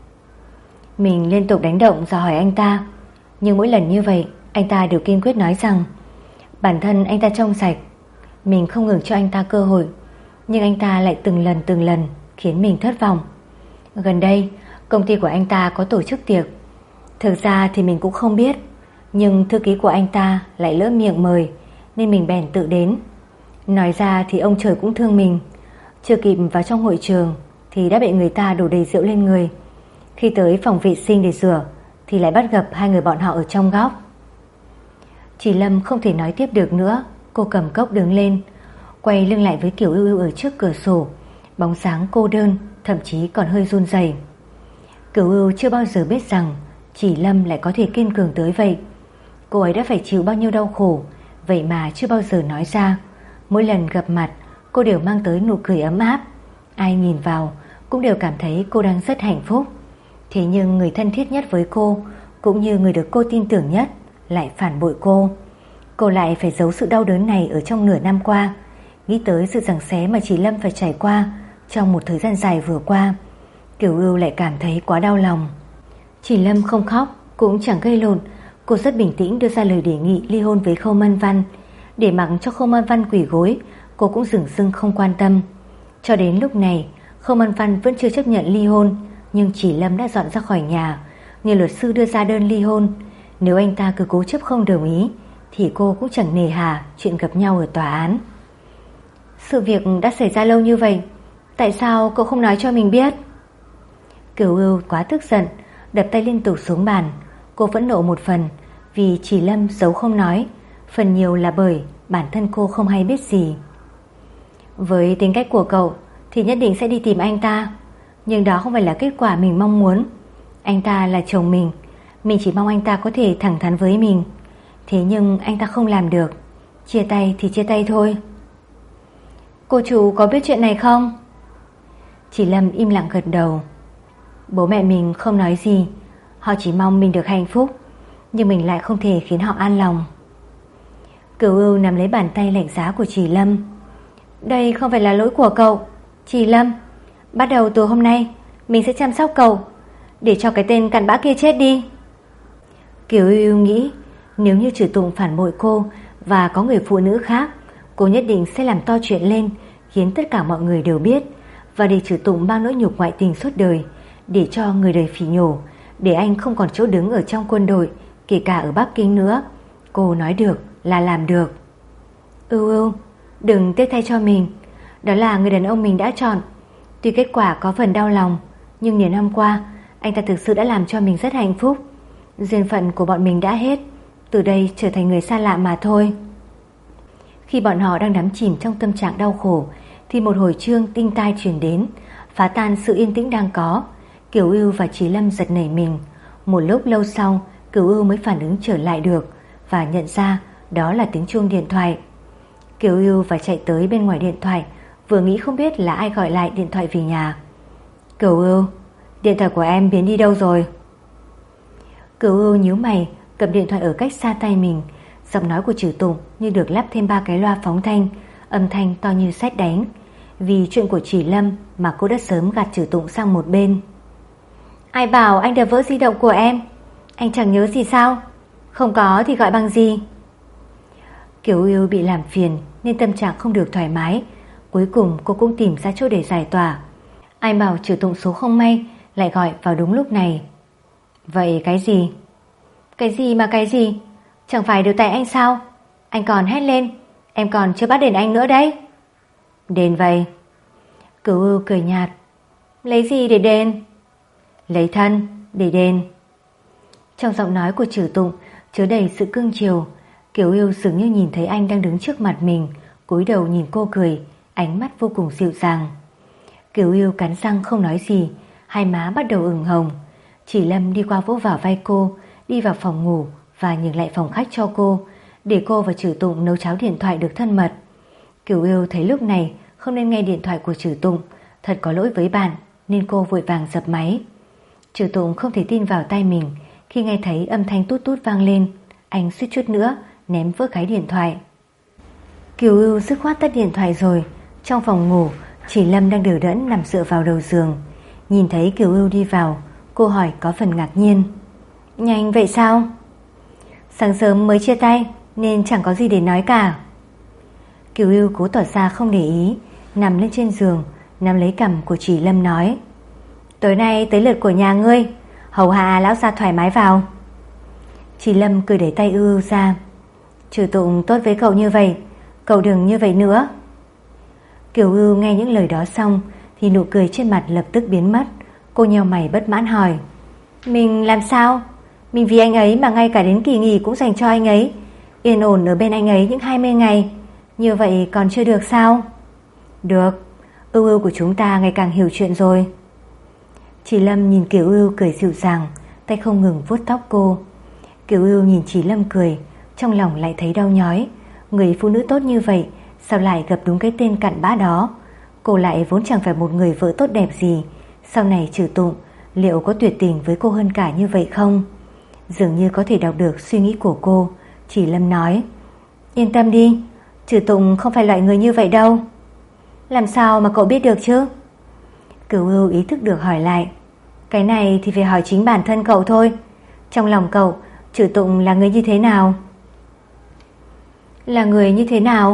Mình liên tục đánh động dò hỏi anh ta, nhưng mỗi lần như vậy anh ta đều kiên quyết nói rằng bản thân anh ta trong sạch. Mình không ngừng cho anh ta cơ hội, nhưng anh ta lại từng lần khiến mình thất vọng. Gần đây công ty của anh ta có tổ chức tiệc. Thực ra thì mình cũng không biết, nhưng thư ký của anh ta lại lỡ miệng mời, nên mình bèn tự đến. Nói ra thì ông trời cũng thương mình. Chưa kịp vào trong hội trường thì đã bị người ta đổ đầy rượu lên người. Khi tới phòng vệ sinh để rửa thì lại bắt gặp hai người bọn họ ở trong góc. Chỉ Lâm không thể nói tiếp được nữa. Cô cầm cốc đứng lên, quay lưng lại với Kiều Ưu ở trước cửa sổ. Bóng sáng cô đơn, thậm chí còn hơi run rẩy. Kiều Ưu chưa bao giờ biết rằng Chỉ Lâm lại có thể kiên cường tới vậy. Cô ấy đã phải chịu bao nhiêu đau khổ, vậy mà chưa bao giờ nói ra. Mỗi lần gặp mặt cô đều mang tới nụ cười ấm áp. Ai nhìn vào cũng đều cảm thấy cô đang rất hạnh phúc. Thế nhưng người thân thiết nhất với cô, cũng như người được cô tin tưởng nhất, lại phản bội cô. Cô lại phải giấu sự đau đớn này ở trong nửa năm qua. Nghĩ tới sự giằng xé mà chị Lâm phải trải qua trong một thời gian dài vừa qua, Kiều Ưu lại cảm thấy quá đau lòng. Chị Lâm không khóc, cũng chẳng gây lộn. Cô rất bình tĩnh đưa ra lời đề nghị ly hôn với Khâu Mân Văn. Để mặc cho Khâu Mân Văn quỳ gối, cô cũng dửng dưng không quan tâm. Cho đến lúc này, Khâu Mân Văn vẫn chưa chấp nhận ly hôn, nhưng chị Lâm đã dọn ra khỏi nhà, nhờ luật sư đưa ra đơn ly hôn. Nếu anh ta cứ cố chấp không đồng ý thì cô cũng chẳng nề hà chuyện gặp nhau ở tòa án. Sự việc đã xảy ra lâu như vậy, tại sao cậu không nói cho mình biết? Kiều Ưu quá tức giận, đập tay liên tục xuống bàn. Cô phẫn nộ một phần vì chị Lâm giấu không nói, phần nhiều là bởi bản thân cô không hay biết gì. Với tính cách của cậu thì nhất định sẽ đi tìm anh ta, nhưng đó không phải là kết quả mình mong muốn. Anh ta là chồng mình chỉ mong anh ta có thể thẳng thắn với mình. Thế nhưng anh ta không làm được. Chia tay thì chia tay thôi. Cô chủ có biết chuyện này không? Chị Lâm im lặng gật đầu. Bố mẹ mình không nói gì, họ chỉ mong mình được hạnh phúc, nhưng mình lại không thể khiến họ an lòng. Kiều Ưu nắm lấy bàn tay lạnh giá của chị Lâm. Đây không phải là lỗi của cậu, chị Lâm. Bắt đầu từ hôm nay mình sẽ chăm sóc cậu, để cho cái tên cặn bã kia chết đi. Kiều Ưu nghĩ nếu như Trừ Tụng phản bội cô và có người phụ nữ khác, cô nhất định sẽ làm to chuyện lên, khiến tất cả mọi người đều biết, và để Trừ Tụng bao nỗi nhục ngoại tình suốt đời, để cho người đời phỉ nhổ, để anh không còn chỗ đứng ở trong quân đội, kể cả ở Bắc Kinh nữa. Cô nói được là làm được. Ưu, đừng tiếc thay cho mình. Đó là người đàn ông mình đã chọn. Tuy kết quả có phần đau lòng, nhưng nhiều năm qua anh ta thực sự đã làm cho mình rất hạnh phúc. Duyên phận của bọn mình đã hết, từ đây trở thành người xa lạ mà thôi. Khi bọn họ đang đắm chìm trong tâm trạng đau khổ thì một hồi chuông tinh tai truyền đến, phá tan sự yên tĩnh đang có. Kiều Ưu và Chí Lâm giật nảy mình. Một lúc lâu sau, Kiều Ưu mới phản ứng trở lại được và nhận ra đó là tiếng chuông điện thoại. Kiều Ưu và chạy tới bên ngoài điện thoại, vừa nghĩ không biết là ai gọi lại điện thoại về nhà. Kiều Ưu, điện thoại của em biến đi đâu rồi? Kiều Ưu nhíu mày, cầm điện thoại ở cách xa tay mình. Giọng nói của Trừ Tụng như được lắp thêm 3 cái loa phóng thanh, âm thanh to như sét đánh. Vì chuyện của Chỉ Lâm mà cô đã sớm gạt Trừ Tụng sang một bên. Ai bảo anh đập vỡ di động của em? Anh chẳng nhớ gì sao? Không có thì gọi bằng gì? Kiều Ưu bị làm phiền nên tâm trạng không được thoải mái. Cuối cùng cô cũng tìm ra chỗ để giải tỏa. Ai bảo Trừ Tụng số không may lại gọi vào đúng lúc này. Vậy cái gì? Cái gì mà cái gì? Chẳng phải đều tại anh sao? Anh còn hét lên, em còn chưa bắt đền anh nữa đấy. Đền vậy? Kiều Ưu cười nhạt. Lấy gì để đền? Lấy thân để đền. Trong giọng nói của Trừ Tụng chứa đầy sự cương chiều. Kiều Ưu dường như nhìn thấy anh đang đứng trước mặt mình, cúi đầu nhìn cô cười, ánh mắt vô cùng dịu dàng. Kiều Ưu cắn răng không nói gì, hai má bắt đầu ửng hồng. Chỉ Lâm đi qua vỗ vào vai cô, đi vào phòng ngủ và nhường lại phòng khách cho cô, để cô và Trừ Tụng nấu cháo điện thoại được thân mật. Kiều Ưu thấy lúc này không nên nghe điện thoại của Trừ Tụng, thật có lỗi với bạn, nên cô vội vàng dập máy. Trừ Tụng không thể tin vào tai mình khi nghe thấy âm thanh tút tút vang lên. Anh suýt chút nữa ném vỡ cái điện thoại. Kiều Ưu dứt khoát tắt điện thoại rồi. Trong phòng ngủ, Chỉ Lâm đang đờ đẫn nằm dựa vào đầu giường. Nhìn thấy Kiều Ưu đi vào, cô hỏi có phần ngạc nhiên. Nhanh vậy sao? Sáng sớm mới chia tay nên chẳng có gì để nói cả. Kiều Ưu cố tỏ ra không để ý, nằm lên trên giường, nắm lấy cằm của Chỉ Lâm nói. Tối nay tới lượt của nhà ngươi, hầu hạ lão gia thoải mái vào. Chỉ Lâm cười đẩy tay Ưu ra. Trừ Tụng tốt với cậu như vậy, cậu đừng như vậy nữa. Kiều Ưu nghe những lời đó xong thì nụ cười trên mặt lập tức biến mất. Cô nheo mày bất mãn hỏi. Mình làm sao? Mình vì anh ấy mà ngay cả đến kỳ nghỉ cũng dành cho anh ấy, yên ổn ở bên anh ấy những 20 ngày. Như vậy còn chưa được sao? Được, Ưu Ưu của chúng ta ngày càng hiểu chuyện rồi. Chỉ Lâm nhìn Kiều Ưu cười dịu dàng, tay không ngừng vuốt tóc cô. Kiều Ưu nhìn Chỉ Lâm cười, trong lòng lại thấy đau nhói. Người phụ nữ tốt như vậy Sao lại gặp đúng cái tên cặn bã đó? Cô lại vốn chẳng phải một người vợ tốt đẹp gì, sau này Trừ Tụng liệu có tuyệt tình với cô hơn cả như vậy không? Dường như có thể đọc được suy nghĩ của cô, Chỉ Lâm nói: Yên tâm đi, Trừ Tụng không phải loại người như vậy đâu. Làm sao mà cậu biết được chứ? Cửu Ưu ý thức được hỏi lại: Cái này thì phải hỏi chính bản thân cậu thôi. Trong lòng cậu, Trừ Tụng là người như thế nào? Là người như thế nào?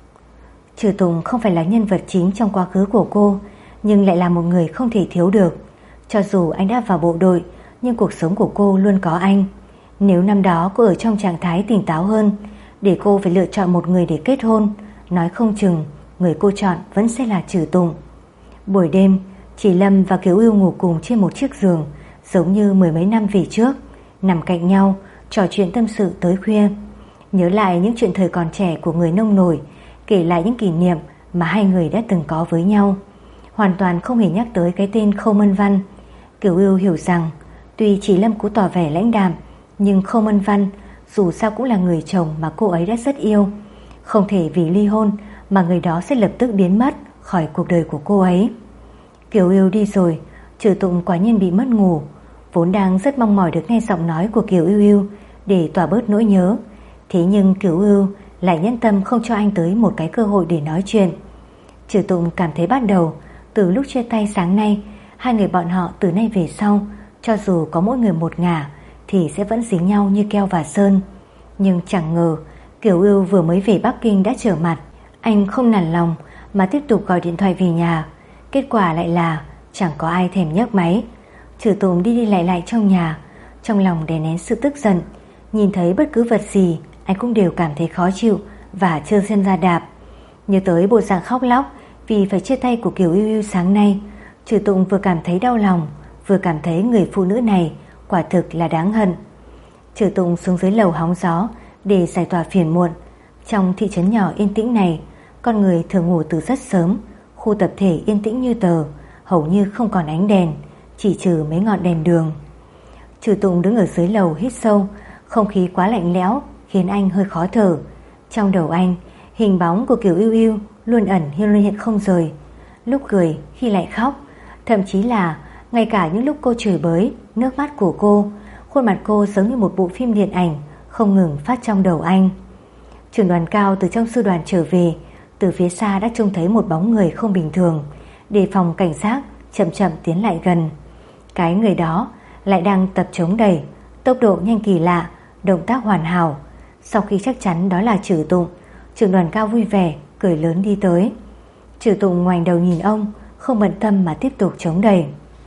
Trừ Tụng không phải là nhân vật chính trong quá khứ của cô, nhưng lại là một người không thể thiếu được. Cho dù anh đã vào bộ đội, nhưng cuộc sống của cô luôn có anh. Nếu năm đó cô ở trong trạng thái tỉnh táo hơn, để cô phải lựa chọn một người để kết hôn, nói không chừng người cô chọn vẫn sẽ là Trừ Tụng. Buổi đêm, Chỉ Lâm và Kiều Ưu ngủ cùng trên một chiếc giường, giống như mười mấy năm về trước, nằm cạnh nhau, trò chuyện tâm sự tới khuya. Nhớ lại những chuyện thời còn trẻ của người nông nổi, kể lại những kỷ niệm mà hai người đã từng có với nhau. Hoàn toàn không hề nhắc tới cái tên Khâu Mân Văn. Kiều Ưu hiểu rằng tuy Chỉ Lâm cố tỏ vẻ lãnh đạm, nhưng Khâu Mân Văn dù sao cũng là người chồng mà cô ấy đã rất yêu. Không thể vì ly hôn mà người đó sẽ lập tức biến mất khỏi cuộc đời của cô ấy. Kiều Ưu đi rồi, Trừ Tụng quả nhiên bị mất ngủ. Vốn đang rất mong mỏi được nghe giọng nói của Kiều Ưu để tỏa bớt nỗi nhớ, thế nhưng Kiều Ưu lại nhẫn tâm không cho anh tới một cái cơ hội để nói chuyện. Trừ Tụng cảm thấy bắt đầu từ lúc chia tay sáng nay, hai người bọn họ từ nay về sau, cho dù có mỗi người một ngả thì sẽ vẫn dính nhau như keo và sơn. Nhưng chẳng ngờ Kiều Ưu vừa mới về Bắc Kinh đã trở mặt. Anh không nản lòng mà tiếp tục gọi điện thoại về nhà. Kết quả lại là chẳng có ai thèm nhấc máy. Trừ Tụng đi đi lại lại trong nhà, trong lòng đè nén sự tức giận. Nhìn thấy bất cứ vật gì anh cũng đều cảm thấy khó chịu và trơn chân ra đạp. Nhớ tới bộ dạng khóc lóc vì phải chia tay của Kiều Ưu sáng nay, Trừ Tụng vừa cảm thấy đau lòng, vừa cảm thấy người phụ nữ này quả thực là đáng hận. Trừ Tụng xuống dưới lầu hóng gió để giải tỏa phiền muộn. Trong thị trấn nhỏ yên tĩnh này, con người thường ngủ từ rất sớm. Khu tập thể yên tĩnh như tờ, hầu như không còn ánh đèn, chỉ trừ mấy ngọn đèn đường. Trừ Tụng đứng ở dưới lầu hít sâu, không khí quá lạnh lẽo khiến anh hơi khó thở. Trong đầu anh, hình bóng của Kiều Ưu luôn ẩn hiện không rời. Lúc cười, khi lại khóc, thậm chí là ngay cả những lúc cô chửi bới, nước mắt của cô, khuôn mặt cô giống như một bộ phim điện ảnh không ngừng phát trong đầu anh. Trưởng đoàn Cao từ trong sư đoàn trở về, từ phía xa đã trông thấy một bóng người không bình thường, đề phòng cảnh giác chậm chậm tiến lại gần. Cái người đó lại đang tập chống đẩy, tốc độ nhanh kỳ lạ, động tác hoàn hảo. Sau khi chắc chắn đó là Trừ Tụng, trưởng đoàn Cao vui vẻ cười lớn đi tới. Trừ Tụng ngoảnh đầu nhìn ông, không bận tâm mà tiếp tục chống đẩy.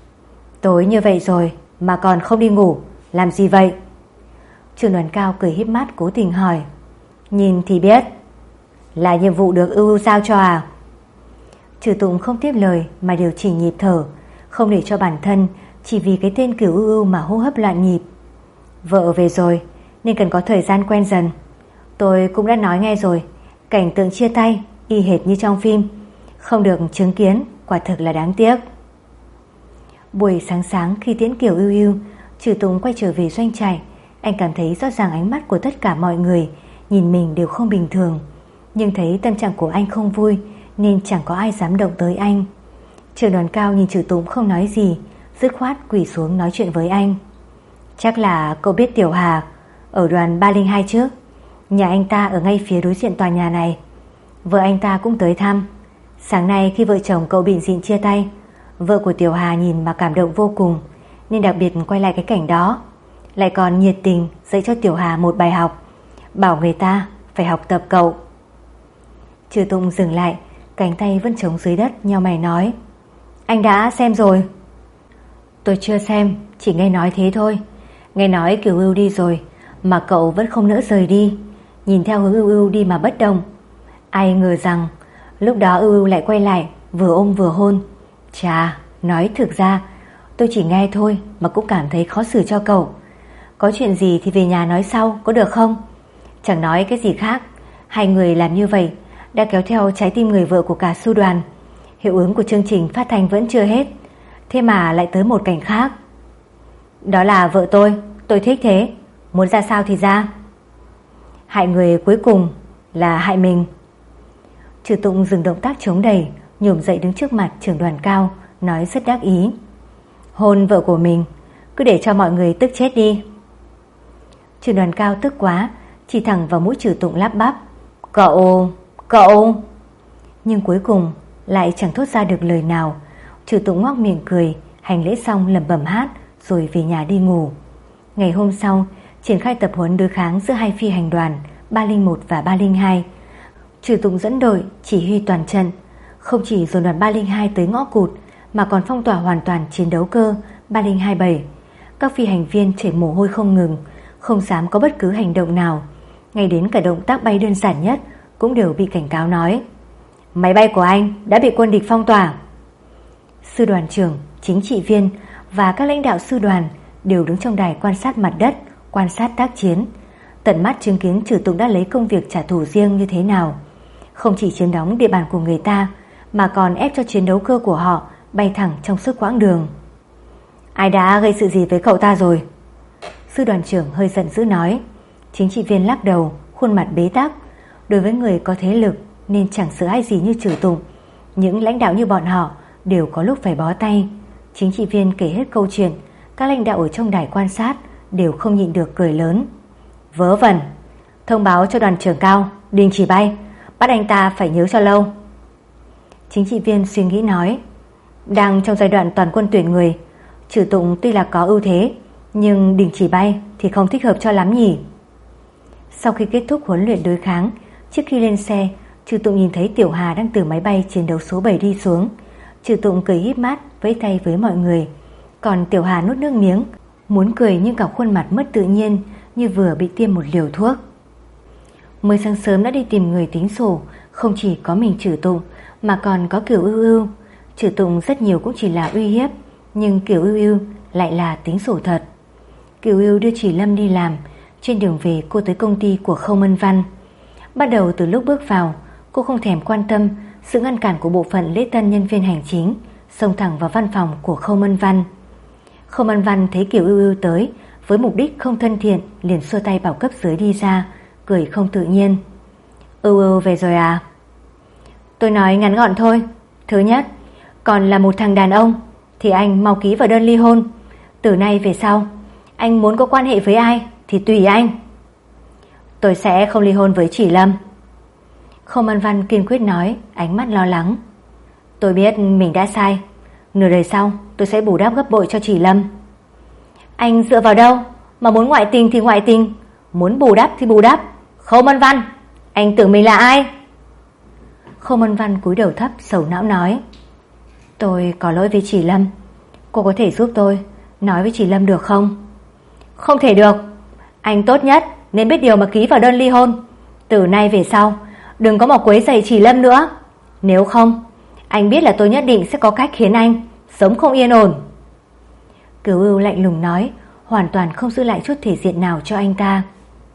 Tối như vậy rồi mà còn không đi ngủ, làm gì vậy? Trưởng đoàn Cao cười híp mắt cố tình hỏi. Nhìn thì biết. Là nhiệm vụ được Ưu giao cho à? Trừ Tụng không tiếp lời mà điều chỉnh nhịp thở, không để cho bản thân chỉ vì cái tên Kiều Ưu mà hô hấp loạn nhịp. Vợ về rồi nên cần có thời gian quen dần. Tôi cũng đã nói nghe rồi, cảnh tượng chia tay y hệt như trong phim, không được chứng kiến quả thực là đáng tiếc. Buổi sáng sáng khi tiễn Kiều Ưu, Trừ Tụng quay trở về doanh trại. Anh cảm thấy rõ ràng ánh mắt của tất cả mọi người nhìn mình đều không bình thường, nhưng thấy tâm trạng của anh không vui nên chẳng có ai dám động tới anh. Trưởng đoàn Cao nhìn Trừ Tụng không nói gì, dứt khoát quỳ xuống nói chuyện với anh. Chắc là cậu biết Tiểu Hà ở đoàn 302 trước. Nhà anh ta ở ngay phía đối diện tòa nhà này. Vợ anh ta cũng tới thăm. Sáng nay khi vợ chồng cậu Bình Dịn chia tay, vợ của Tiểu Hà nhìn mà cảm động vô cùng, nên đặc biệt quay lại cái cảnh đó, lại còn nhiệt tình dạy cho Tiểu Hà một bài học, bảo người ta phải học tập cậu. Trừ Tụng dừng lại, cánh tay vẫn trống dưới đất, nheo mày nói. Anh đã xem rồi? Tôi chưa xem, chỉ nghe nói thế thôi. Nghe nói Kiều Ưu đi rồi mà cậu vẫn không nỡ rời đi, nhìn theo hướng Ưu đi mà bất động. Ai ngờ rằng lúc đó Ưu lại quay lại, vừa ôm vừa hôn. Chà, nói thực ra tôi chỉ nghe thôi mà cũng cảm thấy khó xử cho cậu. Có chuyện gì thì về nhà nói sau, có được không? Chẳng nói cái gì khác, hai người làm như vậy đã kéo theo trái tim người vợ của cả sư đoàn. Hiệu ứng của chương trình phát thanh vẫn chưa hết, thế mà lại tới một cảnh khác. Đó là vợ tôi thích thế, muốn ra sao thì ra. Hại người cuối cùng là hại mình. Trừ Tụng dừng động tác chống đẩy, nhổm dậy đứng trước mặt trưởng đoàn Cao, nói rất đắc ý: hôn vợ của mình, cứ để cho mọi người tức chết đi. Trưởng đoàn Cao tức quá, chỉ thẳng vào mũi Trừ Tụng lắp bắp: Cậu. Nhưng cuối cùng lại chẳng thốt ra được lời nào. Trừ Tụng ngoác miệng cười, hành lễ xong lẩm bẩm hát, rồi về nhà đi ngủ. Ngày hôm sau, triển khai tập huấn đối kháng giữa hai phi hành đoàn 301 và 302. Trừ Tụng dẫn đội chỉ huy toàn trận, không chỉ dồn đoàn 302 tới ngõ cụt mà còn phong tỏa hoàn toàn chiến đấu cơ 3027. Các phi hành viên chảy mồ hôi không ngừng, không dám có bất cứ hành động nào. Ngay đến cả động tác bay đơn giản nhất cũng đều bị cảnh cáo nói: máy bay của anh đã bị quân địch phong tỏa. Sư đoàn trưởng, chính trị viên và các lãnh đạo sư đoàn đều đứng trong đài quan sát mặt đất, quan sát tác chiến, tận mắt chứng kiến Trừ Tụng đã lấy công việc trả thù riêng như thế nào. Không chỉ chiếm đóng địa bàn của người ta mà còn ép cho chiến đấu cơ của họ bay thẳng trong suốt quãng đường. Ai đã gây sự gì với cậu ta rồi? Sư đoàn trưởng hơi giận dữ nói. Chính trị viên lắc đầu, khuôn mặt bế tắc. Đối với người có thế lực nên chẳng sợ hãi gì như Trừ Tụng, những lãnh đạo như bọn họ đều có lúc phải bó tay. Chính trị viên kể hết câu chuyện, các lãnh đạo ở trong đài quan sát đều không nhịn được cười lớn. Vớ vẩn, thông báo cho đoàn trưởng Cao đình chỉ bay, bắt anh ta phải nhớ cho lâu. Chính trị viên suy nghĩ nói: đang trong giai đoạn toàn quân tuyển người, Trừ Tụng tuy là có ưu thế, nhưng đình chỉ bay thì không thích hợp cho lắm nhỉ. Sau khi kết thúc huấn luyện đối kháng, trước khi lên xe, Trừ Tụng nhìn thấy Tiểu Hà đang từ máy bay chiến đấu số 7 đi xuống. Trừ Tụng cười híp mắt vẫy tay với mọi người, còn Tiểu Hà nuốt nước miếng, muốn cười nhưng cả khuôn mặt mất tự nhiên, như vừa bị tiêm một liều thuốc. Mới sáng sớm đã đi tìm người tính sổ, không chỉ có mình Trừ Tụng mà còn có Kiều Ưu Ưu. Trừ Tụng rất nhiều cũng chỉ là uy hiếp, nhưng Kiều Ưu Ưu lại là tính sổ thật. Kiều Ưu đưa Chỉ Lâm đi làm. Trên đường về cô tới công ty của Khâu Mân Văn. Bắt đầu từ lúc bước vào, cô không thèm quan tâm sự ngăn cản của bộ phận lễ tân nhân viên hành chính, xông thẳng vào văn phòng của Khâu Mân Văn. Khâu Mân Văn thấy Kiều Ưu Ưu tới với mục đích không thân thiện, liền xua tay bảo cấp dưới đi ra, cười không tự nhiên. Ưu Ưu về rồi à? Tôi nói ngắn gọn thôi. Thứ nhất, còn là một thằng đàn ông thì anh mau ký vào đơn ly hôn. Từ nay về sau, anh muốn có quan hệ với ai thì tùy anh. Tôi sẽ không ly hôn với Chỉ Lâm. Khâu Mân Văn kiên quyết nói, ánh mắt lo lắng. Tôi biết mình đã sai, nửa đời sau tôi sẽ bù đắp gấp bội cho Chỉ Lâm. Anh dựa vào đâu mà muốn ngoại tình thì ngoại tình, muốn bù đắp thì bù đắp? Khâu Mân Văn, anh tưởng mình là ai? Khâu Mân Văn cúi đầu thấp sầu não nói. Tôi có lỗi với Chỉ Lâm, cô có thể giúp tôi nói với Chỉ Lâm được không? Không thể được. Anh tốt nhất nên biết điều mà ký vào đơn ly hôn. Từ nay về sau đừng có mà quấy rầy Chỉ Lâm nữa. Nếu không, anh biết là tôi nhất định sẽ có cách khiến anh sống không yên ổn. Kiều Ưu lạnh lùng nói, hoàn toàn không giữ lại chút thể diện nào cho anh ta.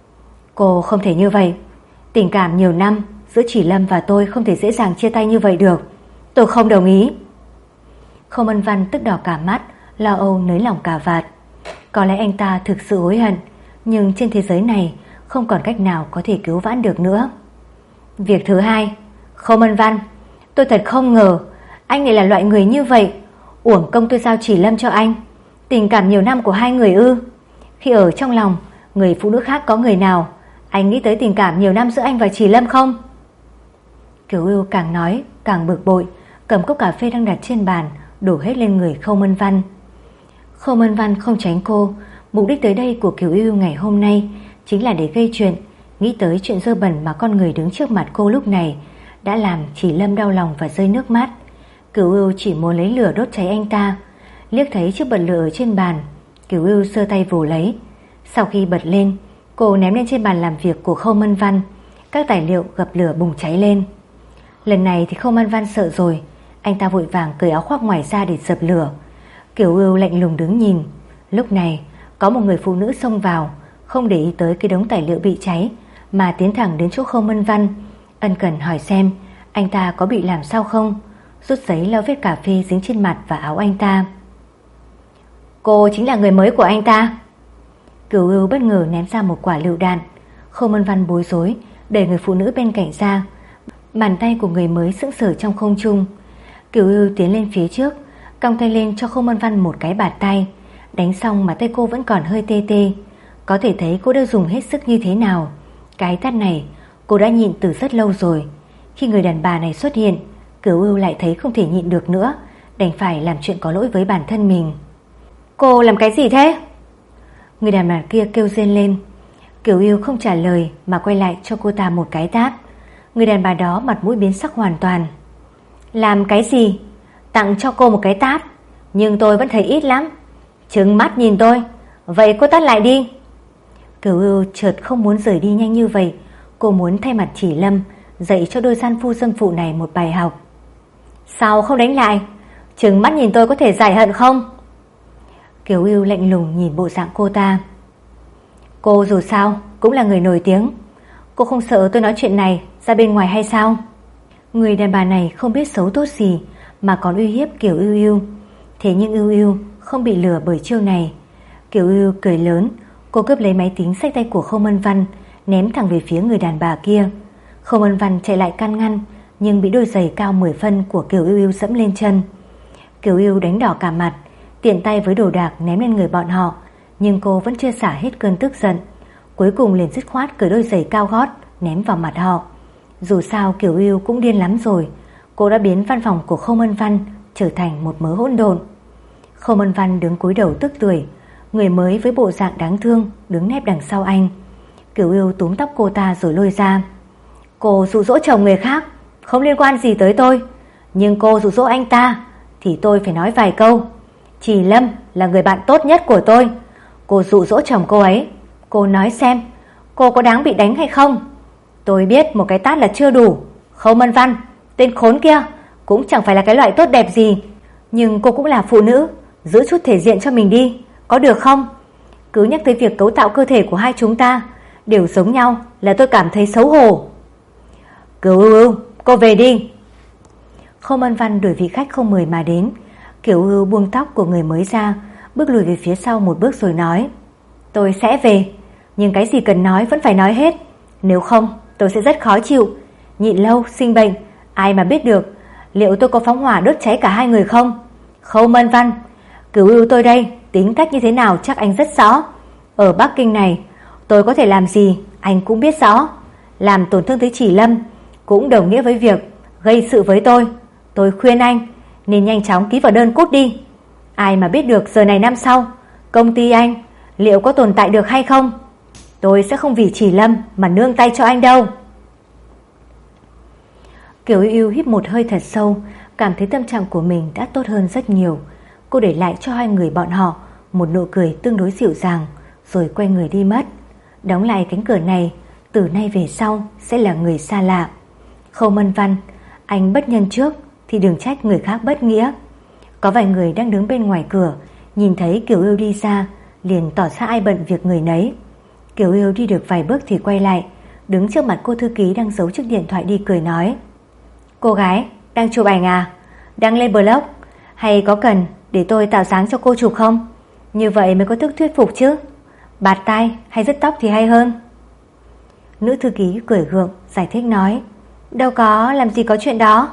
Cô không thể như vậy. Tình cảm nhiều năm giữa Chỉ Lâm và tôi không thể dễ dàng chia tay như vậy được. Tôi không đồng ý. Khâu Mân Văn tức đỏ cả mắt, lo âu nới lỏng cả vạt. Có lẽ anh ta thực sự hối hận, nhưng trên thế giới này không còn cách nào có thể cứu vãn được nữa. Việc thứ hai, Khâu Mân Văn, tôi thật không ngờ anh lại là loại người như vậy. Uổng công tôi giao Chỉ Lâm cho anh. Tình cảm nhiều năm của hai người ư? Khi ở trong lòng người phụ nữ khác có người nào, anh nghĩ tới tình cảm nhiều năm giữa anh và Chỉ Lâm không? Kiều Ưu càng nói càng bực bội, cầm cốc cà phê đang đặt trên bàn đổ hết lên người Khâu Mân Văn. Khâu Mân Văn không tránh cô. Mục đích tới đây của Kiều Ưu ngày hôm nay chính là để gây chuyện. Nghĩ tới chuyện dơ bẩn mà con người đứng trước mặt cô lúc này đã làm Chỉ Lâm đau lòng và rơi nước mắt. Kiều Ưu chỉ muốn lấy lửa đốt cháy anh ta. Liếc thấy chiếc bật lửa ở trên bàn, Kiều Ưu giơ tay vồ lấy. Sau khi bật lên, cô ném lên trên bàn làm việc của Khâu Mân Văn. Các tài liệu gặp lửa bùng cháy lên. Lần này thì Khâu Mân Văn sợ rồi. Anh ta vội vàng cởi áo khoác ngoài ra để dập lửa. Kiều Ưu lạnh lùng đứng nhìn. Lúc này có một người phụ nữ xông vào, không để ý tới cái đống tài liệu bị cháy mà tiến thẳng đến chỗ Khâu Mân Văn, ân cần hỏi xem anh ta có bị làm sao không, rút giấy lau vết cà phê dính trên mặt và áo anh ta. Cô chính là người mới của anh ta? Kiều Ưu bất ngờ ném ra một quả lựu đạn. Khâu Mân Văn bối rối đẩy người phụ nữ bên cạnh ra. Bàn tay của người mới sững sờ trong không trung. Kiều Ưu tiến lên phía trước, cong tay lên cho Khâu Mân Văn một cái bạt tay. Đánh xong mà tay cô vẫn còn hơi tê tê. Có thể thấy cô đã dùng hết sức như thế nào. Cái tát này cô đã nhịn từ rất lâu rồi. Khi người đàn bà này xuất hiện, Kiều Ưu lại thấy không thể nhịn được nữa, đành phải làm chuyện có lỗi với bản thân mình. Cô làm cái gì thế? Người đàn bà kia kêu rên lên. Kiều Ưu không trả lời mà quay lại cho cô ta một cái tát. Người đàn bà đó mặt mũi biến sắc hoàn toàn. Làm cái gì? Tặng cho cô một cái tát, nhưng tôi vẫn thấy ít lắm. Trừng mắt nhìn tôi, vậy cô tát lại đi. Kiều Ưu chợt không muốn rời đi nhanh như vậy. Cô muốn thay mặt Chỉ Lâm dạy cho đôi gian phu dâm phụ này một bài học. Sao không đánh lại? Trừng mắt nhìn tôi có thể giải hận không? Kiều Ưu lạnh lùng nhìn bộ dạng cô ta. Cô dù sao cũng là người nổi tiếng, cô không sợ tôi nói chuyện này ra bên ngoài hay sao? Người đàn bà này không biết xấu tốt gì mà còn uy hiếp Kiều Ưu Ưu. Thế nhưng Ưu Ưu không bị lừa bởi chiêu này. Kiều Ưu cười lớn. Cô cướp lấy máy tính xách tay của Khâu Mân Văn, ném thẳng về phía người đàn bà kia. Khâu Mân Văn chạy lại can ngăn, nhưng bị đôi giày cao 10 phân của Kiều Ưu Ưu dẫm lên chân. Kiều Ưu đánh đỏ cả mặt, tiện tay với đồ đạc ném lên người bọn họ, nhưng cô vẫn chưa xả hết cơn tức giận. Cuối cùng liền dứt khoát cởi đôi giày cao gót ném vào mặt họ. Dù sao Kiều Ưu cũng điên lắm rồi. Cô đã biến văn phòng của Khâu Mân Văn trở thành một mớ hỗn độn. Khâu Mân Văn đứng cúi đầu tức tưởi. Người mới với bộ dạng đáng thương đứng nép đằng sau anh. Kiều Ưu túm tóc cô ta rồi lôi ra. Cô dụ dỗ chồng người khác không liên quan gì tới tôi, nhưng cô dụ dỗ anh ta thì tôi phải nói vài câu. Chỉ Lâm là người bạn tốt nhất của tôi. Cô dụ dỗ chồng cô ấy, cô nói xem cô có đáng bị đánh hay không? Tôi biết một cái tát là chưa đủ. Khâu Mân Văn, tên khốn kia cũng chẳng phải là cái loại tốt đẹp gì, nhưng cô cũng là phụ nữ, giữ chút thể diện cho mình đi, có được không? Cứ nhắc tới việc cấu tạo cơ thể của hai chúng ta đều giống nhau là tôi cảm thấy xấu hổ. Kiều Ưu, cô về đi. Khâu Mân Văn đuổi vị khách không mời mà đến. Kiều Ưu buông tóc của người mới ra, bước lùi về phía sau một bước rồi nói. Tôi sẽ về, nhưng cái gì cần nói vẫn phải nói hết. Nếu không tôi sẽ rất khó chịu. Nhịn lâu sinh bệnh, ai mà biết được liệu tôi có phóng hỏa đốt cháy cả hai người không? Khâu Mân Văn, Kiều Ưu tôi đây tính cách như thế nào chắc anh rất rõ. Ở Bắc Kinh này tôi có thể làm gì anh cũng biết rõ. Làm tổn thương tới Chỉ Lâm cũng đồng nghĩa với việc gây sự với tôi. Tôi khuyên anh nên nhanh chóng ký vào đơn cút đi. Ai mà biết được giờ này năm sau công ty anh liệu có tồn tại được hay không? Tôi sẽ không vì Chỉ Lâm mà nương tay cho anh đâu. Kiều Ưu hít một hơi thật sâu, cảm thấy tâm trạng của mình đã tốt hơn rất nhiều. Cô để lại cho hai người bọn họ một nụ cười tương đối dịu dàng, rồi quay người đi mất. Đóng lại cánh cửa này, từ nay về sau sẽ là người xa lạ. Khâu Mân Văn, anh bất nhân trước thì đừng trách người khác bất nghĩa. Có vài người đang đứng bên ngoài cửa, nhìn thấy Kiều Ưu đi ra, liền tỏ ra ai bận việc người nấy. Kiều Ưu đi được vài bước thì quay lại, đứng trước mặt cô thư ký đang giấu chiếc điện thoại đi cười nói. Cô gái, đang chụp ảnh à? Đăng lên blog, hay có cần để tôi tạo dáng cho cô chụp không? Như vậy mới có thức thuyết phục chứ. Bạt tai hay dứt tóc thì hay hơn. Nữ thư ký cười gượng giải thích nói. Đâu có, làm gì có chuyện đó.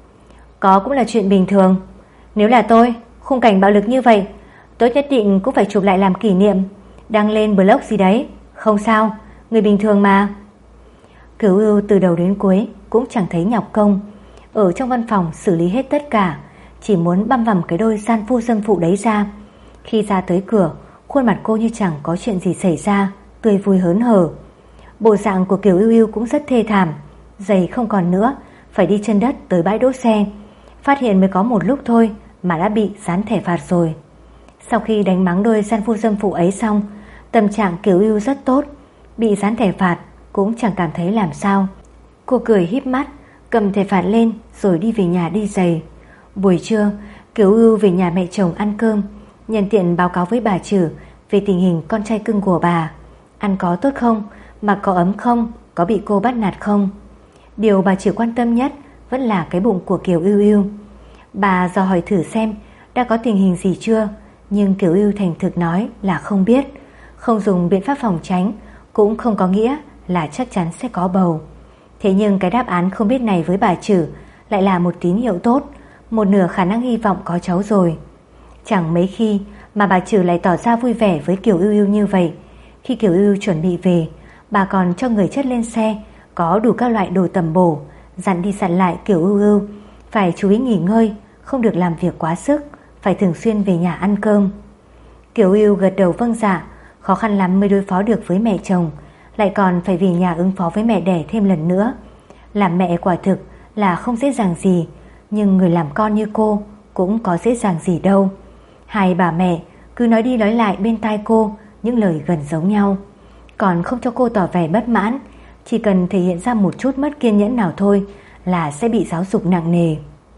Có cũng là chuyện bình thường. Nếu là tôi, khung cảnh bạo lực như vậy, tôi nhất định cũng phải chụp lại làm kỷ niệm, đăng lên blog gì đấy. Không sao, người bình thường mà. Kiều Ưu từ đầu đến cuối cũng chẳng thấy nhọc công. Ở trong văn phòng xử lý hết tất cả, chỉ muốn băm vằm cái đôi gian phu dâm phụ đấy ra. Khi ra tới cửa, khuôn mặt cô như chẳng có chuyện gì xảy ra, tươi vui hớn hở. Bộ dạng của Kiều Ưu Ưu cũng rất thê thảm. Giày không còn nữa, phải đi chân đất tới bãi đỗ xe. Phát hiện mới có một lúc thôi mà đã bị dán thẻ phạt rồi. Sau khi đánh mắng đôi gian phu dâm phụ ấy xong, tâm trạng Kiều Ưu rất tốt. Bị dán thẻ phạt cũng chẳng cảm thấy làm sao. Cô cười híp mắt, cầm thẻ phạt lên rồi đi về nhà đi giày. Buổi trưa, Kiều Ưu về nhà mẹ chồng ăn cơm, nhân tiện báo cáo với bà Trử về tình hình con trai cưng của bà. Ăn có tốt không, mặc có ấm không, có bị cô bắt nạt không. Điều bà Trử quan tâm nhất vẫn là cái bụng của Kiều Ưu Ưu. Bà dò hỏi thử xem đã có tình hình gì chưa, nhưng Kiều Ưu thành thực nói là không biết. Không dùng biện pháp phòng tránh cũng không có nghĩa là chắc chắn sẽ có bầu. Thế nhưng cái đáp án không biết này với bà Trử lại là một tín hiệu tốt, một nửa khả năng hy vọng có cháu rồi. Chẳng mấy khi mà bà Trử lại tỏ ra vui vẻ với Kiều Ưu Ưu như vậy. Khi Kiều Ưu Ưu chuẩn bị về, bà còn cho người chất lên xe có đủ các loại đồ tầm bổ, dặn đi dặn lại Kiều Ưu Ưu phải chú ý nghỉ ngơi, không được làm việc quá sức, phải thường xuyên về nhà ăn cơm. Kiều Ưu Ưu gật đầu vâng dạ, khó khăn lắm mới đối phó được với mẹ chồng, lại còn phải về nhà ứng phó với mẹ đẻ thêm lần nữa. Làm mẹ quả thực là không dễ dàng gì, nhưng người làm con như cô cũng có dễ dàng gì đâu. Hai bà mẹ cứ nói đi nói lại bên tai cô những lời gần giống nhau, còn không cho cô tỏ vẻ bất mãn. Chỉ cần thể hiện ra một chút mất kiên nhẫn nào thôi là sẽ bị giáo dục nặng nề.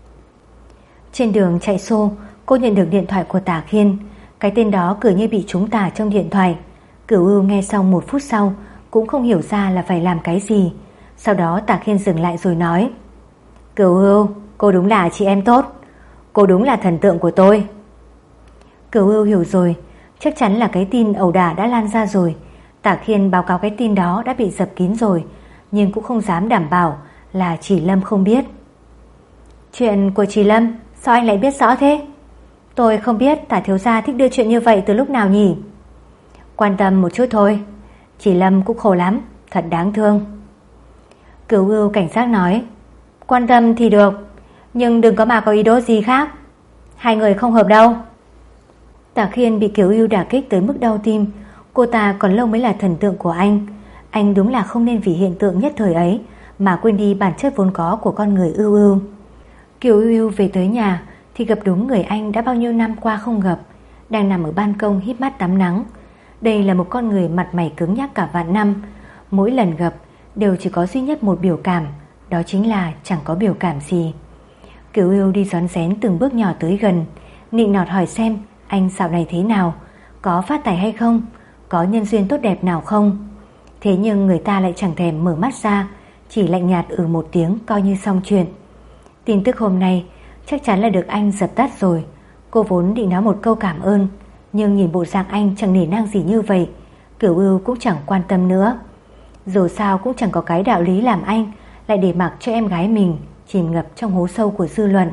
Trên đường chạy xô, cô nhận được điện thoại của Tả Khiên. Cái tên đó cứ như bị trúng tà trong điện thoại. Cửu Ưu nghe xong 1 phút sau cũng không hiểu ra là phải làm cái gì. Sau đó Tả Khiên dừng lại rồi nói: Cửu Ưu, cô đúng là chị em tốt, cô đúng là thần tượng của tôi. Cửu Ưu hiểu rồi, chắc chắn là cái tin ẩu đả đã lan ra rồi. Tả Khiên báo cáo cái tin đó đã bị dập kín rồi, nhưng cũng không dám đảm bảo là chị Lâm không biết. Chuyện của chị Lâm, sao anh lại biết rõ thế? Tôi không biết Tả thiếu gia thích đưa chuyện như vậy từ lúc nào nhỉ? Quan tâm một chút thôi, chị Lâm cũng khổ lắm, thật đáng thương. Cửu Ưu cảnh giác nói: Quan tâm thì được, nhưng đừng có mà có ý đồ gì khác. Hai người không hợp đâu. Tả Khiên bị Kiều Ưu đả kích tới mức đau tim. Cô ta còn lâu mới là thần tượng của anh. Anh đúng là không nên vì hiện tượng nhất thời ấy mà quên đi bản chất vốn có của con người Ưu Ưu. Kiều Ưu Ưu về tới nhà thì gặp đúng người anh đã bao nhiêu năm qua không gặp, đang nằm ở ban công híp mắt tắm nắng. Đây là một con người mặt mày cứng nhắc cả vạn năm. Mỗi lần gặp đều chỉ có duy nhất một biểu cảm, đó chính là chẳng có biểu cảm gì. Kiều Ưu đi rón rén từng bước nhỏ tới gần, nịnh nọt hỏi xem anh dạo này thế nào, có phát tài hay không, có nhân duyên tốt đẹp nào không. Thế nhưng người ta lại chẳng thèm mở mắt ra, chỉ lạnh nhạt một tiếng coi như xong chuyện. Tin tức hôm nay chắc chắn là được anh dập tắt rồi. Cô vốn định nói một câu cảm ơn, nhưng nhìn bộ dạng anh chẳng nể nang gì như vậy, Cửu Ưu cũng chẳng quan tâm nữa. Dù sao cũng chẳng có cái đạo lý làm anh lại để mặc cho em gái mình chìm ngập trong hố sâu của dư luận.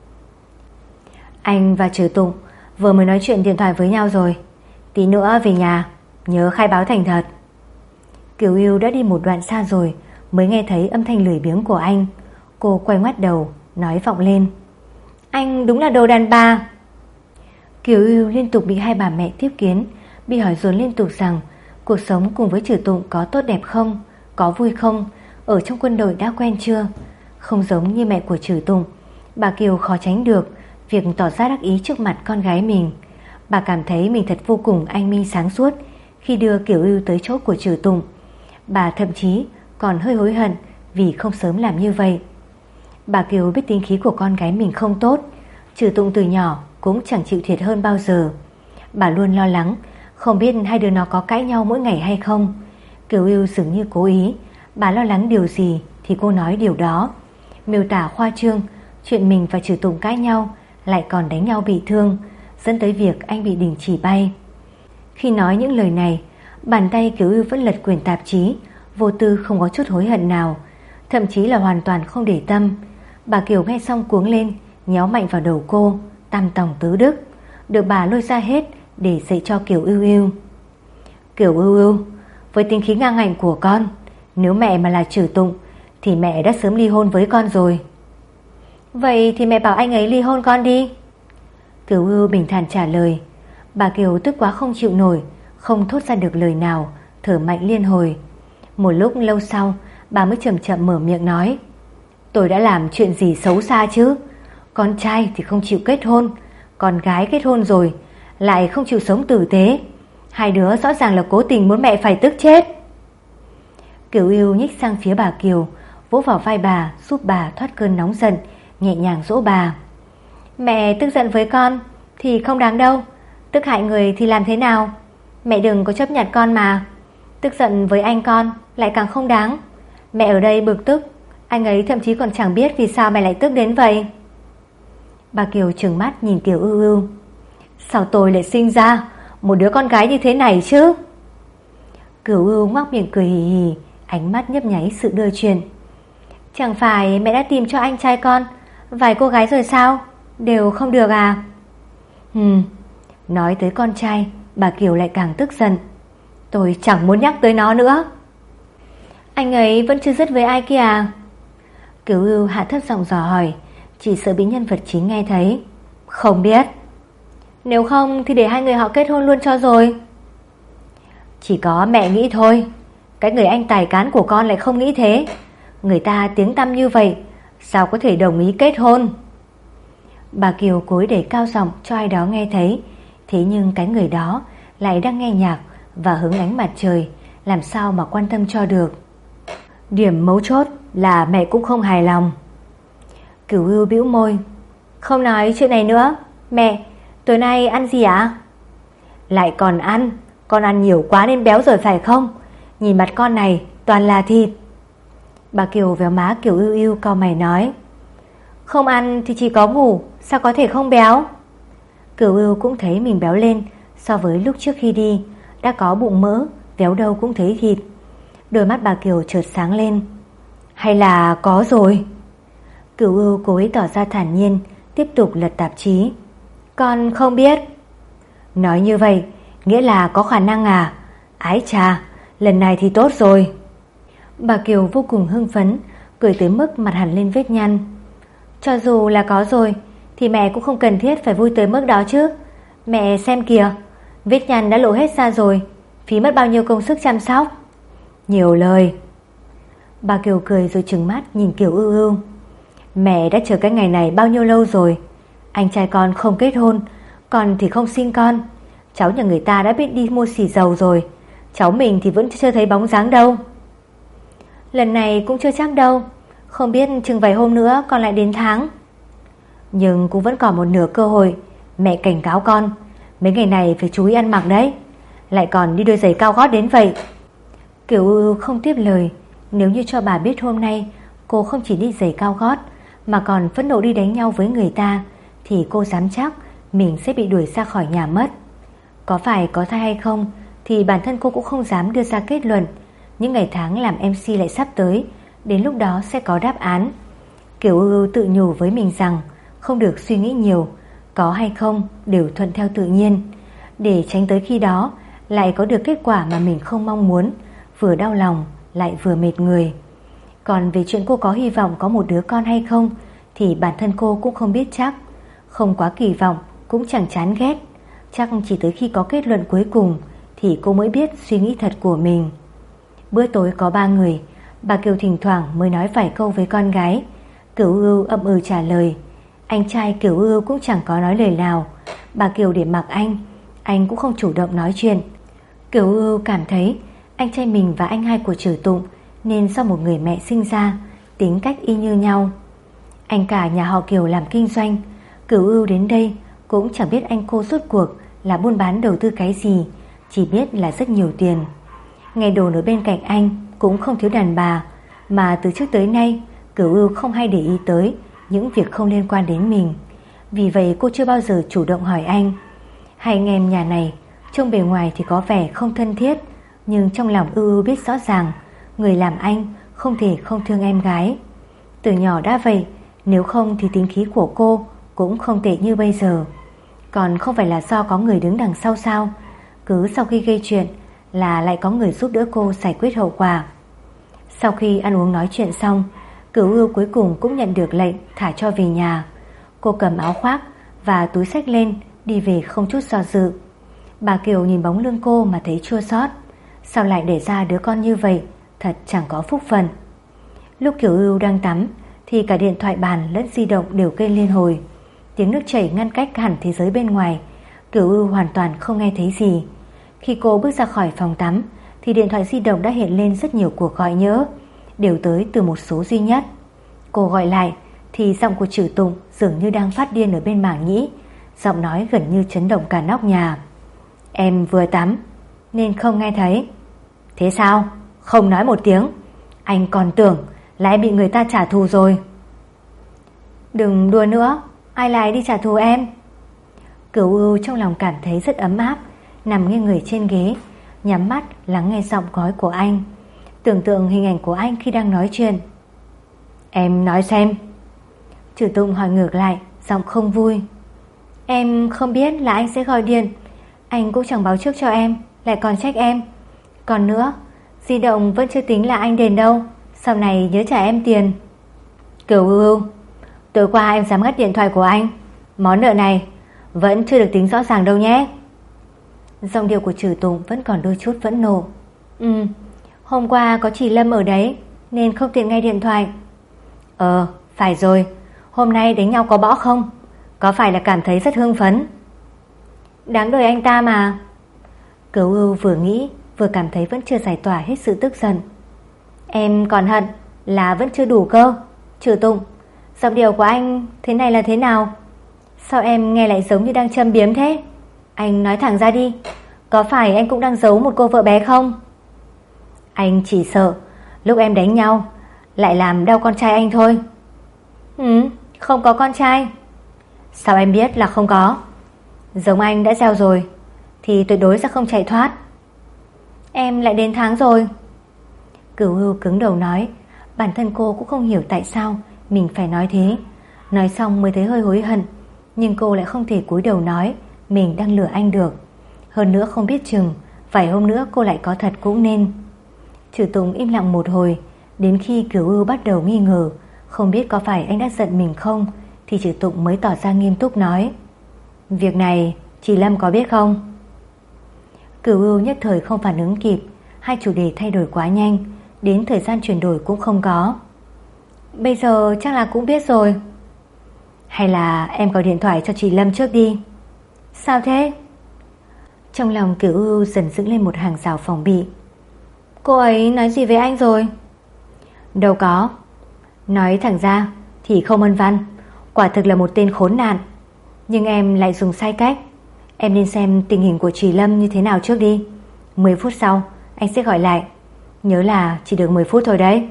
Anh và Trừ Tụng vừa mới nói chuyện điện thoại với nhau rồi, tí nữa về nhà nhớ khai báo thành thật. Kiều Ưu đã đi một đoạn xa rồi mới nghe thấy âm thanh lười biếng của anh. Cô quay ngoắt đầu nói vọng lên: Anh đúng là đồ đàn bà. Kiều Ưu liên tục bị hai bà mẹ tiếp kiến, bị hỏi dồn liên tục rằng cuộc sống cùng với Trừ Tụng có tốt đẹp không, có vui không, ở trong quân đội đã quen chưa. Không giống như mẹ của Trừ Tụng, bà Kiều khó tránh được việc tỏ ra đắc ý trước mặt con gái mình. Bà cảm thấy mình thật vô cùng anh minh sáng suốt khi đưa Kiều Ưu tới chỗ của Trừ Tụng. Bà thậm chí còn hơi hối hận vì không sớm làm như vậy. Bà Kiều biết tính khí của con gái mình không tốt, Trừ Tụng từ nhỏ cũng chẳng chịu thiệt hơn bao giờ. Bà luôn lo lắng không biết hai đứa nó có cãi nhau mỗi ngày hay không. Kiều Ưu dường như cố ý, bà lo lắng điều gì thì cô nói điều đó, miêu tả khoa trương chuyện mình và Trừ Tụng cãi nhau, lại còn đánh nhau bị thương, dẫn tới việc anh bị đình chỉ bay. Khi nói những lời này, bàn tay Kiều Ưu vẫn lật quyển tạp chí, vô tư không có chút hối hận nào, thậm chí là hoàn toàn không để tâm. Bà Kiều nghe xong cuống lên, nhéo mạnh vào đầu cô, tam tòng tứ đức, được bà lôi ra hết để dạy cho Kiều Ưu Ưu. Kiều Ưu Ưu, với tính khí ngang ngạnh của con, nếu mẹ mà là Trừ Tụng thì mẹ đã sớm ly hôn với con rồi. Vậy thì mẹ bảo anh ấy ly hôn con đi. Kiều Ưu bình thản trả lời. Bà Kiều tức quá không chịu nổi, không thốt ra được lời nào, thở mạnh liên hồi. Một lúc lâu sau, bà mới chậm chậm mở miệng nói: Tôi đã làm chuyện gì xấu xa chứ? Con trai thì không chịu kết hôn, con gái kết hôn rồi lại không chịu sống tử tế. Hai đứa rõ ràng là cố tình muốn mẹ phải tức chết. Kiều Ưu nhích sang phía bà Kiều, vỗ vào vai bà giúp bà thoát cơn nóng giận, nhẹ nhàng dỗ bà: Mẹ tức giận với con thì không đáng đâu, tức hại người thì làm thế nào? Mẹ đừng có chấp nhận con mà. Tức giận với anh con lại càng không đáng. Mẹ ở đây bực tức, anh ấy thậm chí còn chẳng biết vì sao mẹ lại tức đến vậy. Bà Kiều trừng mắt nhìn Kiều Ưu Ưu: Sao tôi lại sinh ra một đứa con gái như thế này chứ? Kiều Ưu ngoác miệng cười hì hì, ánh mắt nhấp nháy sự đưa chuyện. Chẳng phải mẹ đã tìm cho anh trai con vài cô gái rồi sao? Đều không được à? Nói tới con trai, bà Kiều lại càng tức giận. Tôi chẳng muốn nhắc tới nó nữa. Anh ấy vẫn chưa dứt với ai kia à? Kiều Ưu hạ thấp giọng dò hỏi, chỉ sợ bị nhân vật chính nghe thấy. Không biết. Nếu không thì để hai người họ kết hôn luôn cho rồi. Chỉ có mẹ nghĩ thôi. Cái người anh tài cán của con lại không nghĩ thế. Người ta tiếng tăm như vậy, sao có thể đồng ý kết hôn? Bà Kiều cúi để cao giọng cho ai đó nghe thấy. Thế nhưng cái người đó lại đang nghe nhạc và hứng ánh mặt trời, làm sao mà quan tâm cho được. Điểm mấu chốt là mẹ cũng không hài lòng. Cửu Ưu bĩu môi. Không nói chuyện này nữa. Mẹ, tối nay ăn gì ạ? Lại còn ăn? Con ăn nhiều quá nên béo rồi phải không? Nhìn mặt con này toàn là thịt. Bà Kiều véo má Kiều Ưu Ưu cau mày nói. Không ăn thì chỉ có ngủ, sao có thể không béo? Cửu Ưu cũng thấy mình béo lên. So với lúc trước khi đi, đã có bụng mỡ, véo đâu cũng thấy thịt. Đôi mắt bà Kiều chợt sáng lên. Hay là có rồi? Cửu Ưu cố ý tỏ ra thản nhiên, tiếp tục lật tạp chí. Con không biết. Nói như vậy nghĩa là có khả năng à? Ái chà, lần này thì tốt rồi. Bà Kiều vô cùng hưng phấn, cười tới mức mặt hẳn lên vết nhăn. Cho dù là có rồi thì mẹ cũng không cần thiết phải vui tới mức đó chứ. Mẹ xem kìa, vết nhăn đã lộ hết ra rồi, phí mất bao nhiêu công sức chăm sóc. Nhiều lời. Bà Kiều cười rồi trừng mắt nhìn Kiều Ưu Ưu. Mẹ đã chờ cái ngày này bao nhiêu lâu rồi. Anh trai con không kết hôn, con thì không sinh con. Cháu nhà người ta đã biết đi mua xì dầu rồi, cháu mình thì vẫn chưa thấy bóng dáng đâu. Lần này cũng chưa chắc đâu, không biết chừng vài hôm nữa con lại đến tháng. Nhưng cũng vẫn còn một nửa cơ hội. Mẹ cảnh cáo con, mấy ngày này phải chú ý ăn mặc đấy. Lại còn đi đôi giày cao gót đến vậy. Kiều Ưu không tiếp lời. Nếu như cho bà biết hôm nay cô không chỉ đi giày cao gót mà còn phẫn nộ đi đánh nhau với người ta, thì cô dám chắc mình sẽ bị đuổi ra khỏi nhà mất. Có phải có thai hay không thì bản thân cô cũng không dám đưa ra kết luận. Những ngày tháng làm MC lại sắp tới, đến lúc đó sẽ có đáp án. Kiều Ưu tự nhủ với mình rằng không được suy nghĩ nhiều, có hay không đều thuận theo tự nhiên, để tránh tới khi đó lại có được kết quả mà mình không mong muốn, vừa đau lòng lại vừa mệt người. Còn về chuyện cô có hy vọng có một đứa con hay không thì bản thân cô cũng không biết chắc. Không quá kỳ vọng cũng chẳng chán ghét. Chắc chỉ tới khi có kết luận cuối cùng thì cô mới biết suy nghĩ thật của mình. Bữa tối có 3 người. Bà Kiều thỉnh thoảng mới nói vài câu với con gái. Cửu Ưu ậm ừ trả lời. Anh trai Cửu Ưu cũng chẳng có nói lời nào. Bà Kiều để mặc anh cũng không chủ động nói chuyện. Cửu Ưu cảm thấy anh trai mình và anh hai của Trử Tụng nên do một người mẹ sinh ra, tính cách y như nhau. Anh cả nhà họ Kiều làm kinh doanh. Cửu Ưu đến đây cũng chẳng biết anh cô rốt cuộc là buôn bán đầu tư cái gì, chỉ biết là rất nhiều tiền. Nghe đồn ở bên cạnh anh cũng không thiếu đàn bà, mà từ trước tới nay Cửu Ưu không hay để ý tới những việc không liên quan đến mình. Vì vậy cô chưa bao giờ chủ động hỏi anh. Hai anh em nhà này trông bề ngoài thì có vẻ không thân thiết, nhưng trong lòng Ưu Ưu biết rõ ràng người làm anh không thể không thương em gái. Từ nhỏ đã vậy, nếu không thì tính khí của cô cũng không tệ như bây giờ. Còn không phải là do có người đứng đằng sau sao? Cứ sau khi gây chuyện là lại có người giúp đỡ cô giải quyết hậu quả. Sau khi ăn uống nói chuyện xong, Cửu Ưu cuối cùng cũng nhận được lệnh thả cho về nhà. Cô cầm áo khoác và túi xách lên đi về không chút do dự. Bà Kiều nhìn bóng lưng cô mà thấy chua xót. Sao lại để ra đứa con như vậy, thật chẳng có phúc phận. Lúc Kiều Ưu đang tắm thì cả điện thoại bàn lẫn di động đều kêu liên hồi. Tiếng nước chảy ngăn cách hẳn thế giới bên ngoài. Kiều Ưu hoàn toàn không nghe thấy gì. Khi cô bước ra khỏi phòng tắm thì điện thoại di động đã hiện lên rất nhiều cuộc gọi nhỡ, đều tới từ một số duy nhất. Cô gọi lại thì giọng của Trử Tụng dường như đang phát điên ở bên màng nhĩ, giọng nói gần như chấn động cả nóc nhà. Em vừa tắm nên không nghe thấy. Thế sao? Không nói một tiếng. Anh còn tưởng là em bị người ta trả thù rồi. Đừng đùa nữa, ai lại đi trả thù em? Cửu Ưu trong lòng cảm thấy rất ấm áp, nằm nghiêng người trên ghế, nhắm mắt lắng nghe giọng nói của anh, tưởng tượng hình ảnh của anh khi đang nói chuyện. Em nói xem. Trừ Tụng hỏi ngược lại, giọng không vui. Em không biết là anh sẽ gọi điện. Anh cũng chẳng báo trước cho em, lại còn trách em. Còn nữa, di động vẫn chưa tính là anh đền đâu, sau này nhớ trả em tiền. Cửu Ưu, tối qua em dám ngắt điện thoại của anh, món nợ này vẫn chưa được tính rõ ràng đâu nhé. Giọng điệu của Trừ Tụng vẫn còn đôi chút phẫn nộ. Hôm qua có chị Lâm ở đấy nên không tiện nghe điện thoại. Phải rồi, hôm nay đánh nhau có bỏ không? Có phải là cảm thấy rất hưng phấn? Đáng đời anh ta mà. Cửu Ưu vừa nghĩ vừa cảm thấy vẫn chưa giải tỏa hết sự tức giận. Em còn hận là vẫn chưa đủ cơ. Trừ Tụng, giọng điệu của anh thế này là thế nào? Sao em nghe lại giống như đang châm biếm thế? Anh nói thẳng ra đi, có phải anh cũng đang giấu một cô vợ bé không? Anh chỉ sợ lúc em đánh nhau lại làm đau con trai anh thôi. Không có con trai. Sao em biết là không có? Giống anh đã gieo rồi thì tuyệt đối sẽ không chạy thoát. Em lại đến tháng rồi. Cửu Ưu cứng đầu nói. Bản thân cô cũng không hiểu tại sao mình phải nói thế. Nói xong mới thấy hơi hối hận, nhưng cô lại không thể cúi đầu nói mình đang lừa anh được. Hơn nữa không biết chừng vài hôm nữa cô lại có thật cũng nên. Trừ Tụng im lặng một hồi, đến khi Cửu Ưu bắt đầu nghi ngờ không biết có phải anh đã giận mình không, thì Trừ Tụng mới tỏ ra nghiêm túc nói: Việc này chị Lâm có biết không? Cửu Ưu nhất thời không phản ứng kịp. Hai chủ đề thay đổi quá nhanh, đến thời gian chuyển đổi cũng không có. Bây giờ chắc là cũng biết rồi. Hay là em gọi điện thoại cho chị Lâm trước đi. Sao thế? Trong lòng Cửu Ưu dần dựng lên một hàng rào phòng bị. Cô ấy nói gì với anh rồi? Đâu có. Nói thẳng ra thì không Ân Văn quả thực là một tên khốn nạn, nhưng em lại dùng sai cách. Em nên xem tình hình của chị Lâm như thế nào trước đi. 10 phút sau anh sẽ gọi lại. Nhớ là chỉ được 10 phút thôi đấy.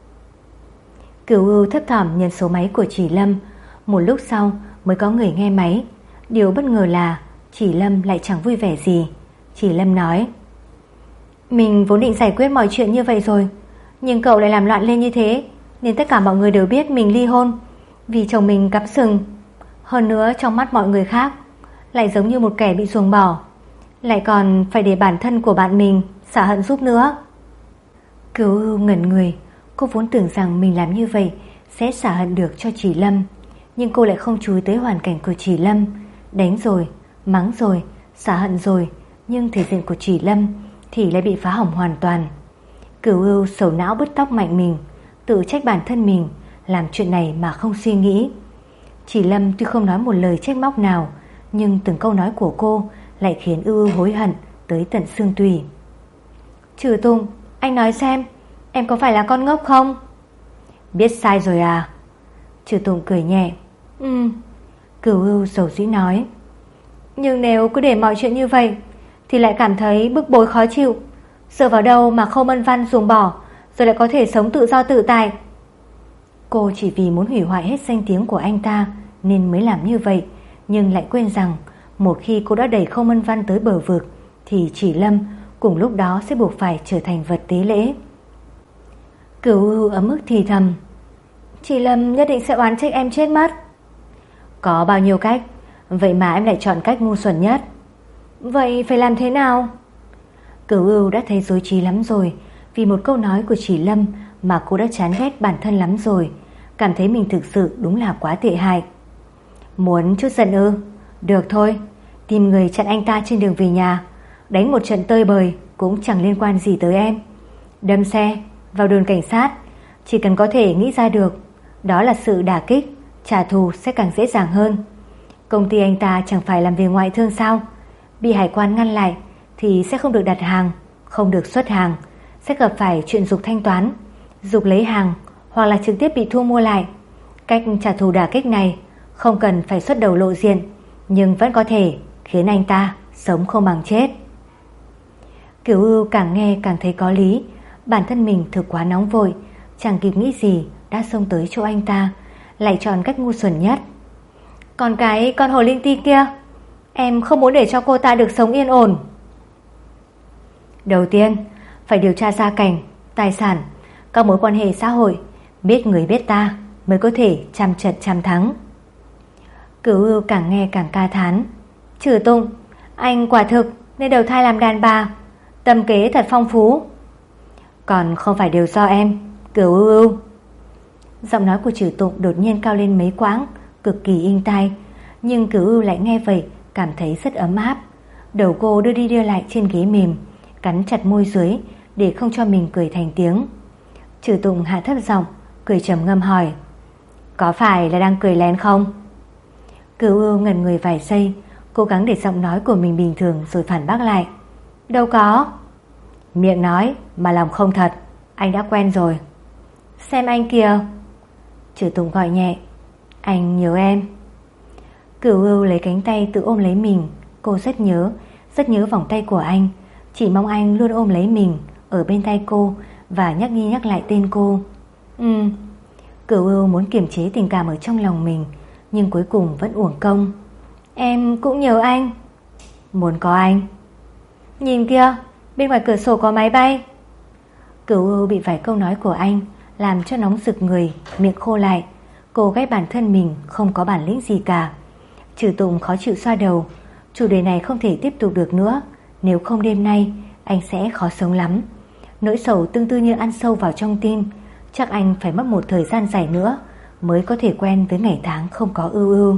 Cửu Ưu thấp thỏm nhận số máy của chị Lâm. Một lúc sau mới có người nghe máy. Điều bất ngờ là chị Lâm lại chẳng vui vẻ gì. Chị Lâm nói: Mình vốn định giải quyết mọi chuyện như vậy rồi, nhưng cậu lại làm loạn lên như thế, nên tất cả mọi người đều biết mình ly hôn vì chồng mình cắm sừng. Hơn nữa trong mắt mọi người khác lại giống như một kẻ bị ruồng bỏ, lại còn phải để bản thân của bạn mình xả hận giúp nữa. Cửu Ưu ngẩn người. Cô vốn tưởng rằng mình làm như vậy sẽ xả hận được cho chị Lâm, nhưng cô lại không chú ý tới hoàn cảnh của chị Lâm. Đánh rồi, mắng rồi, xả hận rồi, nhưng thể diện của chị Lâm thì lại bị phá hỏng hoàn toàn. Cửu Ưu sầu não bứt tóc mạnh mình, tự trách bản thân mình làm chuyện này mà không suy nghĩ. Chị Lâm tuy không nói một lời trách móc nào, nhưng từng câu nói của cô lại khiến Ưu hối hận tới tận xương tủy. Trừ Tụng, anh nói xem, em có phải là con ngốc không? Biết sai rồi à? Trừ Tụng cười nhẹ. Cửu Ưu dầu dĩ nói. Nhưng nếu cứ để mọi chuyện như vậy thì lại cảm thấy bức bối khó chịu. Dựa vào đâu mà Khâu Ân Văn ruồng bỏ rồi lại có thể sống tự do tự tại? Cô chỉ vì muốn hủy hoại hết danh tiếng của anh ta nên mới làm như vậy, nhưng lại quên rằng một khi cô đã đẩy Khâu Ân Văn tới bờ vực thì chỉ Lâm cùng lúc đó sẽ buộc phải trở thành vật tế lễ. Cửu Ưu ấm ức thì thầm. Chị Lâm nhất định sẽ oán trách em chết mất. Có bao nhiêu cách, vậy mà em lại chọn cách ngu xuẩn nhất. Vậy phải làm thế nào? Cửu Ưu đã thấy rối trí lắm rồi. Vì một câu nói của chị Lâm mà cô đã chán ghét bản thân lắm rồi, cảm thấy mình thực sự đúng là quá tệ hại. Muốn chút giận ư? Được thôi, tìm người chặn anh ta trên đường về nhà, đánh một trận tơi bời cũng chẳng liên quan gì tới em. Đâm xe vào đồn cảnh sát, chỉ cần có thể nghĩ ra được, đó là sự đả kích, trả thù sẽ càng dễ dàng hơn. Công ty anh ta chẳng phải làm về ngoại thương sao? Bị hải quan ngăn lại thì sẽ không được đặt hàng, không được xuất hàng, sẽ gặp phải chuyện giục thanh toán, giục lấy hàng, hoặc là trực tiếp bị thu mua lại. Cách trả thù đả kích này không cần phải xuất đầu lộ diện, nhưng vẫn có thể khiến anh ta sống không bằng chết. Cửu Ưu càng nghe càng thấy có lý. Bản thân mình thực quá nóng vội, chẳng kịp nghĩ gì đã xông tới chỗ anh ta, lại chọn cách ngu xuẩn nhất. Còn cái con hồ linh ti kia, em không muốn để cho cô ta được sống yên ổn. Đầu tiên phải điều tra gia cảnh, tài sản, các mối quan hệ xã hội, biết người biết ta mới có thể trăm trận trăm thắng. Cửu Ưu càng nghe càng ca thán. Trừ Tụng, anh quả thực nên đầu thai làm đàn bà, tâm kế thật phong phú. Còn không phải đều do em, Cửu Ưu. Giọng nói của Trừ Tụng đột nhiên cao lên mấy quãng, cực kỳ inh tai, nhưng Cửu Ưu lại nghe vậy cảm thấy rất ấm áp. Đầu cô đưa đi đưa lại trên ghế mềm, cắn chặt môi dưới để không cho mình cười thành tiếng. Trừ Tụng hạ thấp giọng, cười trầm ngâm hỏi, có phải là đang cười lén không? Cửu Ưu ngẩn người vài giây, cố gắng để giọng nói của mình bình thường rồi phản bác lại. Đâu có. Miệng nói mà lòng không thật, anh đã quen rồi. Xem anh kìa. Trừ Tụng gọi nhẹ, anh nhớ em. Cửu Ưu lấy cánh tay tự ôm lấy mình. Cô rất nhớ vòng tay của anh, chỉ mong anh luôn ôm lấy mình ở bên tay cô và nhắc đi nhắc lại tên cô. Cửu Ưu muốn kiềm chế tình cảm ở trong lòng mình, nhưng cuối cùng vẫn uổng công. Em cũng nhớ anh. Muốn có anh. Nhìn kia, bên ngoài cửa sổ có máy bay. Cửu Ưu bị vài câu nói của anh làm cho nóng rực người, miệng khô lại. Cô ghét bản thân mình không có bản lĩnh gì cả. Trừ Tụng khó chịu xoa đầu. Chủ đề này không thể tiếp tục được nữa. Nếu không đêm nay anh sẽ khó sống lắm. Nỗi sầu tương tư như ăn sâu vào trong tim. Chắc anh phải mất một thời gian dài nữa mới có thể quen với ngày tháng không có Ưu Ưu.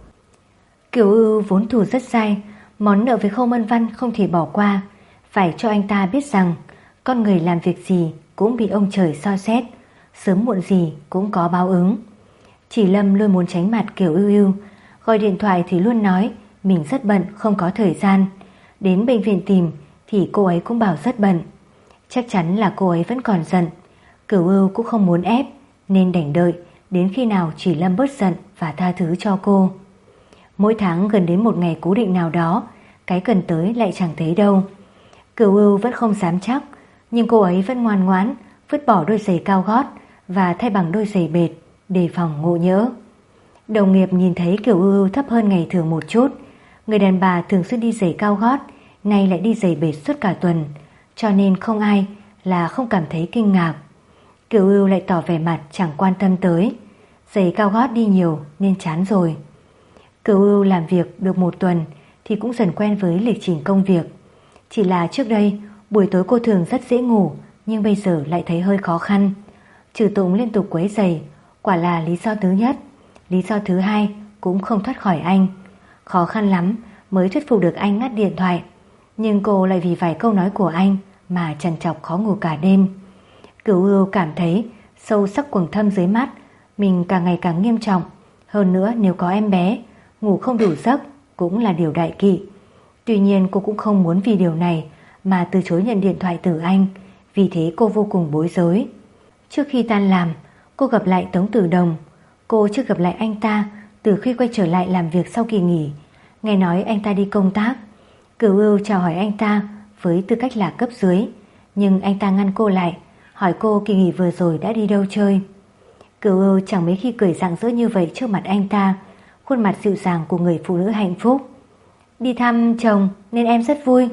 Kiều Ưu vốn thù rất dai, món nợ với Khâu Mân Văn không thể bỏ qua. Phải cho anh ta biết rằng con người làm việc gì cũng bị ông trời soi xét, sớm muộn gì cũng có báo ứng. Chỉ Lâm luôn muốn tránh mặt Kiều Ưu Ưu, gọi điện thoại thì luôn nói mình rất bận không có thời gian. Đến bệnh viện tìm thì cô ấy cũng bảo rất bận. Chắc chắn là cô ấy vẫn còn giận. Cửu Ưu cũng không muốn ép, nên đành đợi đến khi nào Chỉ Lâm bớt giận và tha thứ cho cô. Mỗi tháng gần đến một ngày cố định nào đó, cái cần tới lại chẳng thấy đâu. Cửu Ưu vẫn không dám chắc, nhưng cô ấy vẫn ngoan ngoãn vứt bỏ đôi giày cao gót và thay bằng đôi giày bệt, đề phòng ngộ nhỡ. Đồng nghiệp nhìn thấy Kiều Ưu thấp hơn ngày thường một chút. Người đàn bà thường xuyên đi giày cao gót, nay lại đi giày bệt suốt cả tuần, cho nên không ai là không cảm thấy kinh ngạc. Kiều Ưu lại tỏ vẻ mặt chẳng quan tâm tới. Giày cao gót đi nhiều nên chán rồi. Kiều Ưu làm việc được một tuần thì cũng dần quen với lịch trình công việc. Chỉ là trước đây buổi tối cô thường rất dễ ngủ, nhưng bây giờ lại thấy hơi khó khăn. Trừ Tụng liên tục quấy rầy, quả là lý do thứ nhất. Lý do thứ hai cũng không thoát khỏi anh. Khó khăn lắm mới thuyết phục được anh ngắt điện thoại, nhưng cô lại vì vài câu nói của anh mà trằn trọc khó ngủ cả đêm. Cửu Ưu cảm thấy sâu sắc quầng thâm dưới mắt mình càng ngày càng nghiêm trọng. Hơn nữa nếu có em bé, ngủ không đủ giấc cũng là điều đại kỵ. Tuy nhiên cô cũng không muốn vì điều này mà từ chối nhận điện thoại từ anh. Vì thế cô vô cùng bối rối. Trước khi tan làm, cô gặp lại Tống Tử Đồng. Cô chưa gặp lại anh ta từ khi quay trở lại làm việc sau kỳ nghỉ. Nghe nói anh ta đi công tác. Cửu Ưu chào hỏi anh ta với tư cách là cấp dưới, nhưng anh ta ngăn cô lại, hỏi cô kỳ nghỉ vừa rồi đã đi đâu chơi. Cửu Ưu chẳng mấy khi cười rạng rỡ như vậy trước mặt anh ta, khuôn mặt dịu dàng của người phụ nữ hạnh phúc. Đi thăm chồng nên em rất vui.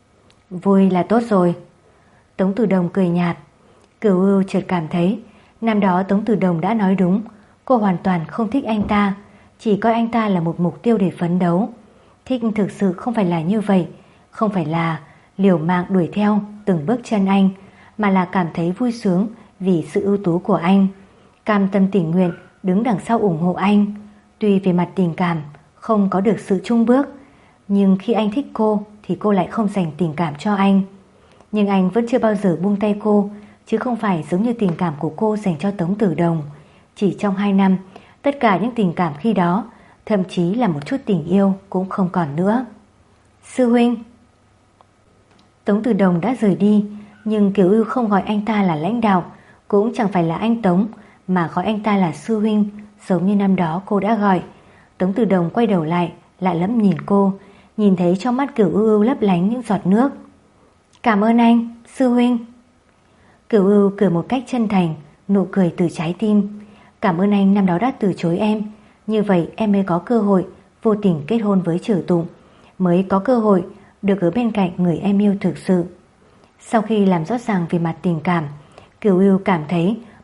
Vui là tốt rồi. Tống Tử Đồng cười nhạt. Cửu Ưu chợt cảm thấy năm đó Tống Tử Đồng đã nói đúng. Cô hoàn toàn không thích anh ta, chỉ coi anh ta là một mục tiêu để phấn đấu. Thích thực sự không phải là như vậy, không phải là liều mạng đuổi theo từng bước chân anh, mà là cảm thấy vui sướng vì sự ưu tú của anh, cam tâm tình nguyện đứng đằng sau ủng hộ anh. Tuy về mặt tình cảm không có được sự chung bước, nhưng khi anh thích cô thì cô lại không dành tình cảm cho anh. Nhưng anh vẫn chưa bao giờ buông tay cô, chứ không phải giống như tình cảm của cô dành cho Tống Tử Đồng. Chỉ trong 2 năm, tất cả những tình cảm khi đó, thậm chí là một chút tình yêu cũng không còn nữa. Sư huynh. Tống Tử Đồng đã rời đi, nhưng Kiều Ưu không gọi anh ta là lãnh đạo, cũng chẳng phải là anh Tống, mà gọi anh ta là sư huynh, giống như năm đó cô đã gọi. Tống Tử Đồng quay đầu lại, lạ lẫm nhìn cô, nhìn thấy trong mắt Kiều Ưu lấp lánh những giọt nước. Cảm ơn anh, sư huynh. Kiều Ưu cười một cách chân thành, nụ cười từ trái tim. Cảm ơn anh năm đó đã từ chối em, như vậy em mới có cơ hội vô tình kết hôn với Trử Tụng, mới có cơ hội được ở bên cạnh người em yêu thực sự. Sau khi làm rõ ràng về mặt tình cảm, Kiều Ưu cảm thấy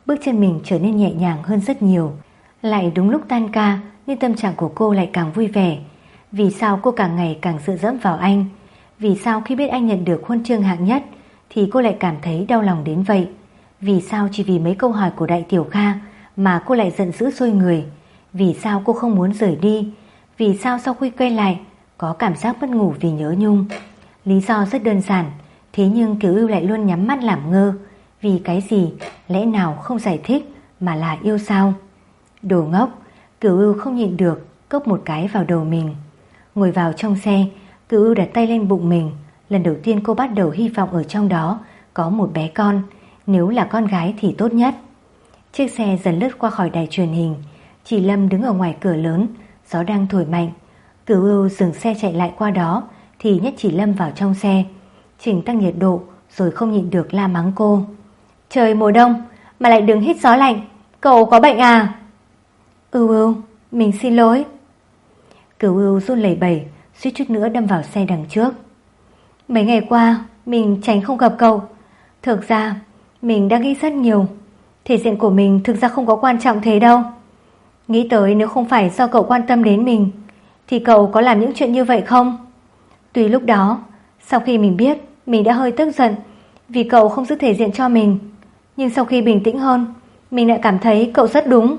bước chân mình trở nên nhẹ nhàng hơn rất nhiều. Lại đúng lúc tan ca nên tâm trạng của cô lại càng vui vẻ. Vì sao cô càng ngày càng dựa dẫm vào anh? Vì sao khi biết anh nhận được huân chương hạng nhất thì cô lại cảm thấy đau lòng đến vậy? Vì sao chỉ vì mấy câu hỏi của Đại Tiểu Kha mà cô lại giận dữ sôi người? Vì sao cô không muốn rời đi? Vì sao sau khi quay lại có cảm giác mất ngủ vì nhớ Nhung? Lý do rất đơn giản, thế nhưng Kiều Ưu lại luôn nhắm mắt làm ngơ. Vì cái gì? Lẽ nào không giải thích mà là yêu sao? Đồ ngốc! Kiều Ưu không nhịn được cốc một cái vào đầu mình. Ngồi vào trong xe, Kiều Ưu đặt tay lên bụng mình. Lần đầu tiên cô bắt đầu hy vọng ở trong đó có một bé con. Nếu là con gái thì tốt nhất. Chiếc xe dần lướt qua khỏi đài truyền hình. Chị Lâm đứng ở ngoài cửa lớn, gió đang thổi mạnh. Kiều Ưu dừng xe chạy lại qua đó thì nhét chị Lâm vào trong xe, chỉnh tăng nhiệt độ rồi không nhịn được la mắng cô. Trời mùa đông mà lại đứng hít gió lạnh, cậu có bệnh à? Ưu, mình xin lỗi. Kiều Ưu run lẩy bẩy, suýt chút nữa đâm vào xe đằng trước. Mấy ngày qua mình tránh không gặp cậu. Thực ra mình đã nghĩ rất nhiều. Thể diện của mình thực ra không có quan trọng thế đâu. Nghĩ tới nếu không phải do cậu quan tâm đến mình thì cậu có làm những chuyện như vậy không? Tuy lúc đó, sau khi mình biết mình đã hơi tức giận vì cậu không giữ thể diện cho mình, nhưng sau khi bình tĩnh hơn, mình lại cảm thấy cậu rất đúng.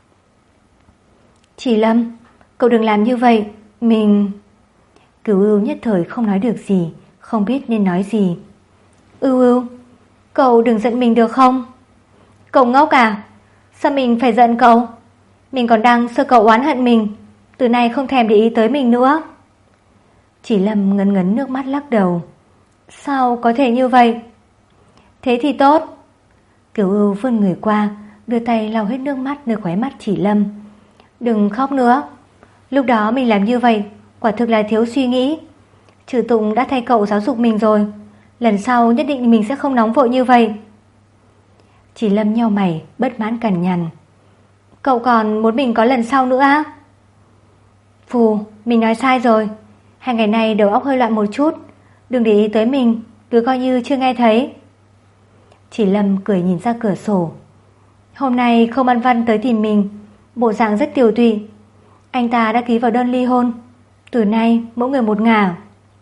Chỉ Lâm, cậu đừng làm như vậy, mình... Cửu Ưu nhất thời không nói được gì, không biết nên nói gì. Ưu, cậu đừng giận mình được không? Cậu ngốc à? Sao mình phải giận cậu? Mình còn đang sợ cậu oán hận mình, từ nay không thèm để ý tới mình nữa. Chỉ Lâm ngấn ngấn nước mắt lắc đầu. Sao có thể như vậy? Thế thì tốt. Kiều Ưu vươn người qua, đưa tay lau hết nước mắt nơi khóe mắt Chỉ Lâm. Đừng khóc nữa. Lúc đó mình làm như vậy quả thực là thiếu suy nghĩ. Trừ Tụng đã thay cậu giáo dục mình rồi, lần sau nhất định mình sẽ không nóng vội như vậy. Chỉ Lâm nheo mày, bất mãn cằn nhằn. Cậu còn muốn mình có lần sau nữa á? Phù, mình nói sai rồi. 2 ngày nay đầu óc hơi loạn một chút, đừng để ý tới mình, cứ coi như chưa nghe thấy. Chỉ Lâm cười nhìn ra cửa sổ. Hôm nay Khâu Mân Văn tới tìm mình, bộ dạng rất tiều tụy. Anh ta đã ký vào đơn ly hôn, từ nay mỗi người một ngả.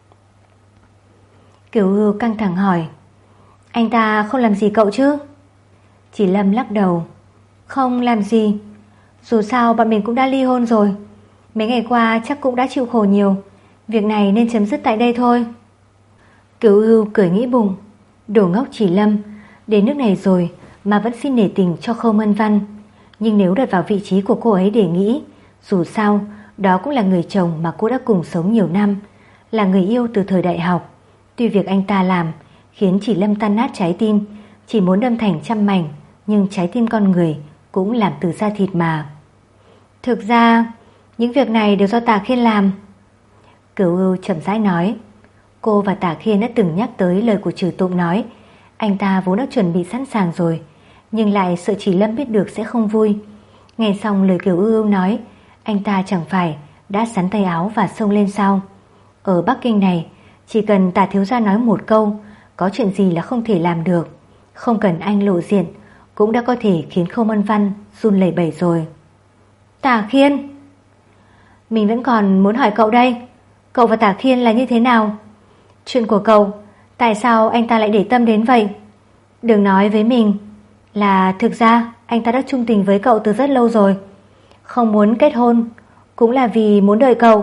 Kiều Ưu căng thẳng hỏi. Anh ta không làm gì cậu chứ? Chỉ Lâm lắc đầu. Không làm gì. Dù sao bọn mình cũng đã ly hôn rồi. Mấy ngày qua chắc cũng đã chịu khổ nhiều. Việc này nên chấm dứt tại đây thôi. Kiều Ưu cười nghĩ bụng. Đồ ngốc Chỉ Lâm, đến nước này rồi mà vẫn xin nể tình cho Khâu Mân Văn. Nhưng nếu đặt vào vị trí của cô ấy để nghĩ, dù sao đó cũng là người chồng mà cô đã cùng sống nhiều năm, là người yêu từ thời đại học. Tuy việc anh ta làm khiến Chỉ Lâm tan nát trái tim, chỉ muốn đâm thành trăm mảnh, nhưng trái tim con người cũng làm từ da thịt mà. Thực ra những việc này đều do Tả Khiên làm. Cửu Ưu chậm rãi nói. Cô và Tả Khiên đã từng nhắc tới lời của Trừ Tụng nói anh ta vốn đã chuẩn bị sẵn sàng rồi, nhưng lại sợ Chỉ Lâm biết được sẽ không vui. Nghe xong lời Kiều Ưu nói, anh ta chẳng phải đã xắn tay áo và xông lên sao? Ở Bắc Kinh này, chỉ cần Tả thiếu gia nói một câu, có chuyện gì là không thể làm được. Không cần anh lộ diện cũng đã có thể khiến Khâu Mân Văn run lẩy bẩy rồi. Tả Khiên, mình vẫn còn muốn hỏi cậu đây. Cậu và Tả Khiên là như thế nào? Chuyện của cậu, tại sao anh ta lại để tâm đến vậy? Đừng nói với mình là thực ra anh ta đã trung tình với cậu từ rất lâu rồi. Không muốn kết hôn cũng là vì muốn đợi cậu.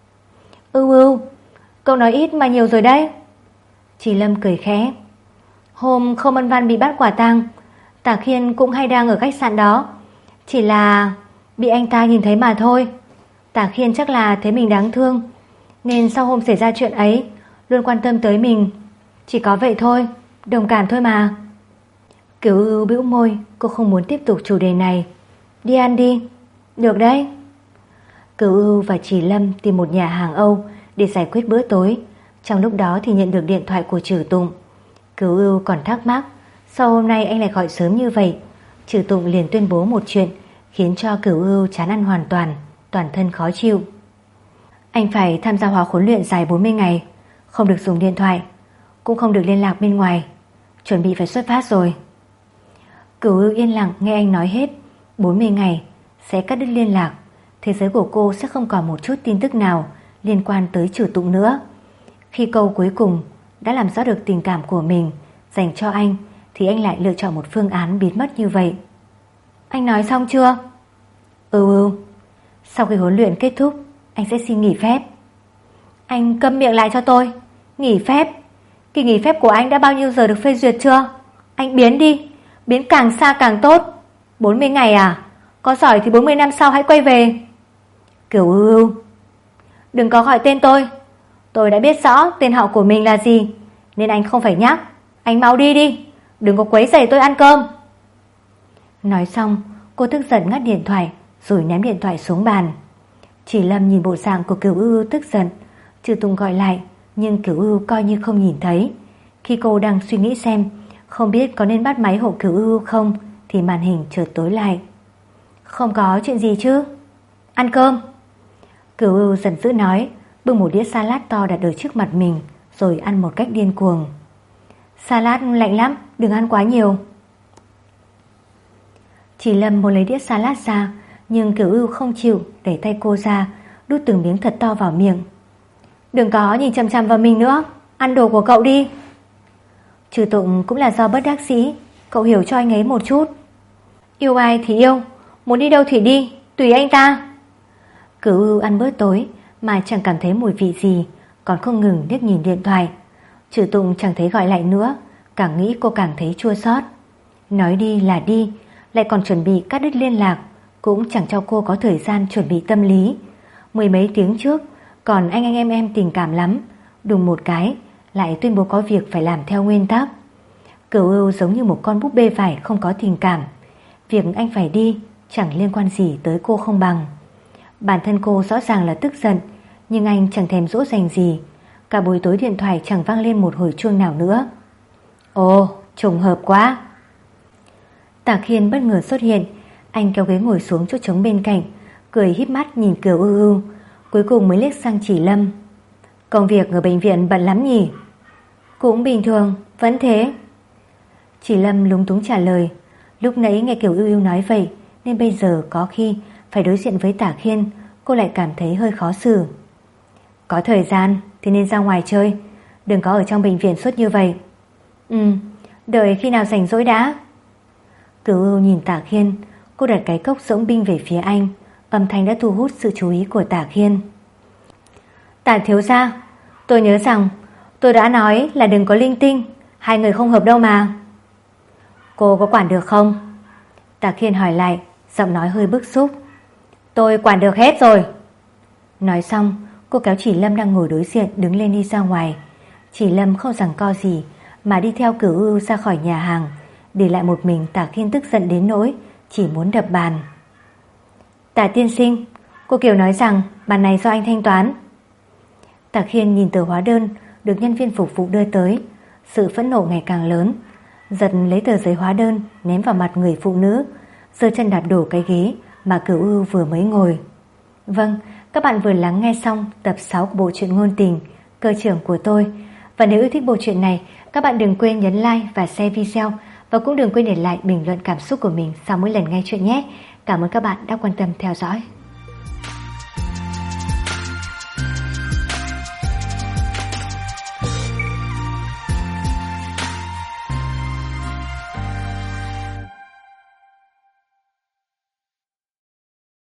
Ưu, cậu nói ít mà nhiều rồi đấy. Chỉ Lâm cười khẽ. Hôm Khâu Mân Văn bị bắt quả tang, Tả Khiên cũng hay đang ở khách sạn đó, chỉ là bị anh ta nhìn thấy mà thôi. Tả Khiên chắc là thấy mình đáng thương, nên sau hôm xảy ra chuyện ấy luôn quan tâm tới mình. Chỉ có vậy thôi, đồng cảm thôi mà. Kiều Ưu bĩu môi, cô không muốn tiếp tục chủ đề này. Đi ăn đi. Được đấy. Kiều Ưu và Chỉ Lâm tìm một nhà hàng Âu để giải quyết bữa tối. Trong lúc đó thì nhận được điện thoại của Trừ Tụng. Kiều Ưu còn thắc mắc sao hôm nay anh lại gọi sớm như vậy. Trừ Tụng liền tuyên bố một chuyện khiến cho Kiều Ưu chán ăn hoàn toàn, toàn thân khó chịu. Anh phải tham gia khóa huấn luyện dài 40 ngày, không được dùng điện thoại, cũng không được liên lạc bên ngoài, chuẩn bị phải xuất phát rồi. Cửu Ưu yên lặng nghe anh nói hết. 40 ngày sẽ cắt đứt liên lạc. Thế giới của cô sẽ không còn một chút tin tức nào liên quan tới Trừ Tụng nữa. Khi câu cuối cùng đã làm rõ được tình cảm của mình dành cho anh, thì anh lại lựa chọn một phương án biến mất như vậy. Anh nói xong chưa? Sau khi huấn luyện kết thúc, anh sẽ xin nghỉ phép. Anh câm miệng lại cho tôi. Nghỉ phép? Kỳ nghỉ phép của anh đã bao nhiêu giờ được phê duyệt chưa? Anh biến đi, biến càng xa càng tốt. 40 ngày à? Có giỏi thì 40 năm sau hãy quay về. Cửu Ưu, đừng có gọi tên tôi. Tôi đã biết rõ tên họ của mình là gì, nên anh không phải nhắc. Anh mau đi đi, đừng có quấy rầy tôi ăn cơm. Nói xong, cô tức giận ngắt điện thoại rồi ném điện thoại xuống bàn. Chỉ Lâm nhìn bộ dạng của Cửu Ưu tức giận. Trừ Tùng gọi lại, nhưng Cửu Ưu coi như không nhìn thấy. Khi cô đang suy nghĩ xem không biết có nên bắt máy hộ Cửu Ưu không, thì màn hình chợt tối lại. Không có chuyện gì chứ? Ăn cơm. Cửu Ưu giận dữ nói, bưng một đĩa salad to đặt ở trước mặt mình rồi ăn một cách điên cuồng. Salad lạnh lắm, đừng ăn quá nhiều. Chỉ Lâm muốn lấy đĩa salad ra, nhưng Cửu Ưu không chịu, đẩy tay cô ra, đút từng miếng thật to vào miệng. Đừng có nhìn chằm chằm vào mình nữa, ăn đồ của cậu đi. Trừ Tụng cũng là do bất đắc dĩ, cậu hiểu cho anh ấy một chút. Yêu ai thì yêu, muốn đi đâu thì đi, tùy anh ta. Cửu Ưu ăn bữa tối mà chẳng cảm thấy mùi vị gì, còn không ngừng liếc nhìn điện thoại. Trừ Tụng chẳng thấy gọi lại nữa, càng nghĩ cô càng thấy chua xót. Nói đi là đi, lại còn chuẩn bị cắt đứt liên lạc, cũng chẳng cho cô có thời gian chuẩn bị tâm lý. Mười mấy tiếng trước còn anh em tình cảm lắm, đùng một cái lại tuyên bố có việc phải làm theo nguyên tắc. Cửu Ưu giống như một con búp bê vải không có tình cảm. Việc anh phải đi chẳng liên quan gì tới cô không bằng. Bản thân cô rõ ràng là tức giận, nhưng anh chẳng thèm dỗ dành gì. Cả buổi tối điện thoại chẳng vang lên một hồi chuông nào nữa. Ồ, trùng hợp quá. Tả Khiên bất ngờ xuất hiện. Anh kéo ghế ngồi xuống chỗ trống bên cạnh, cười híp mắt nhìn Cửu Ưu, cuối cùng mới liếc sang Chỉ Lâm. Công việc ở bệnh viện bận lắm nhỉ? Cũng bình thường, vẫn thế. Chỉ Lâm lúng túng trả lời. Lúc nãy nghe Cửu Ưu nói vậy, nên bây giờ có khi phải đối diện với Tả Khiên, cô lại cảm thấy hơi khó xử. Có thời gian thì nên ra ngoài chơi, đừng có ở trong bệnh viện suốt như vậy. Đợi khi nào rảnh rỗi đã. Cửu Ưu nhìn Tả Khiên, cô đặt cái cốc rỗng binh về phía anh. Âm thanh đã thu hút sự chú ý của Tả Khiên. Tả thiếu gia, tôi nhớ rằng tôi đã nói là đừng có linh tinh, hai người không hợp đâu mà. Cô có quản được không? Tả Khiên hỏi lại, giọng nói hơi bức xúc. Tôi quản được hết rồi. Nói xong, cô kéo Chỉ Lâm đang ngồi đối diện đứng lên đi ra ngoài. Chỉ Lâm không giằng co gì mà đi theo Cửu Ưu ra khỏi nhà hàng, để lại một mình Tả Khiên tức giận đến nỗi chỉ muốn đập bàn. Tả tiên sinh, cô Kiều nói rằng bàn này do anh thanh toán. Tả Khiên nhìn tờ hóa đơn được nhân viên phục vụ đưa tới, sự phẫn nộ ngày càng lớn, giật lấy tờ giấy hóa đơn ném vào mặt người phụ nữ, giơ chân đạp đổ cái ghế mà Cửu Ưu vừa mới ngồi. Vâng, các bạn vừa lắng nghe xong tập 6 của bộ truyện ngôn tình Cơ trưởng của tôi. Và nếu yêu thích bộ truyện này, các bạn đừng quên nhấn like và share video, và cũng đừng quên để lại bình luận cảm xúc của mình sau mỗi lần nghe chuyện nhé. Cảm ơn các bạn đã quan tâm theo dõi.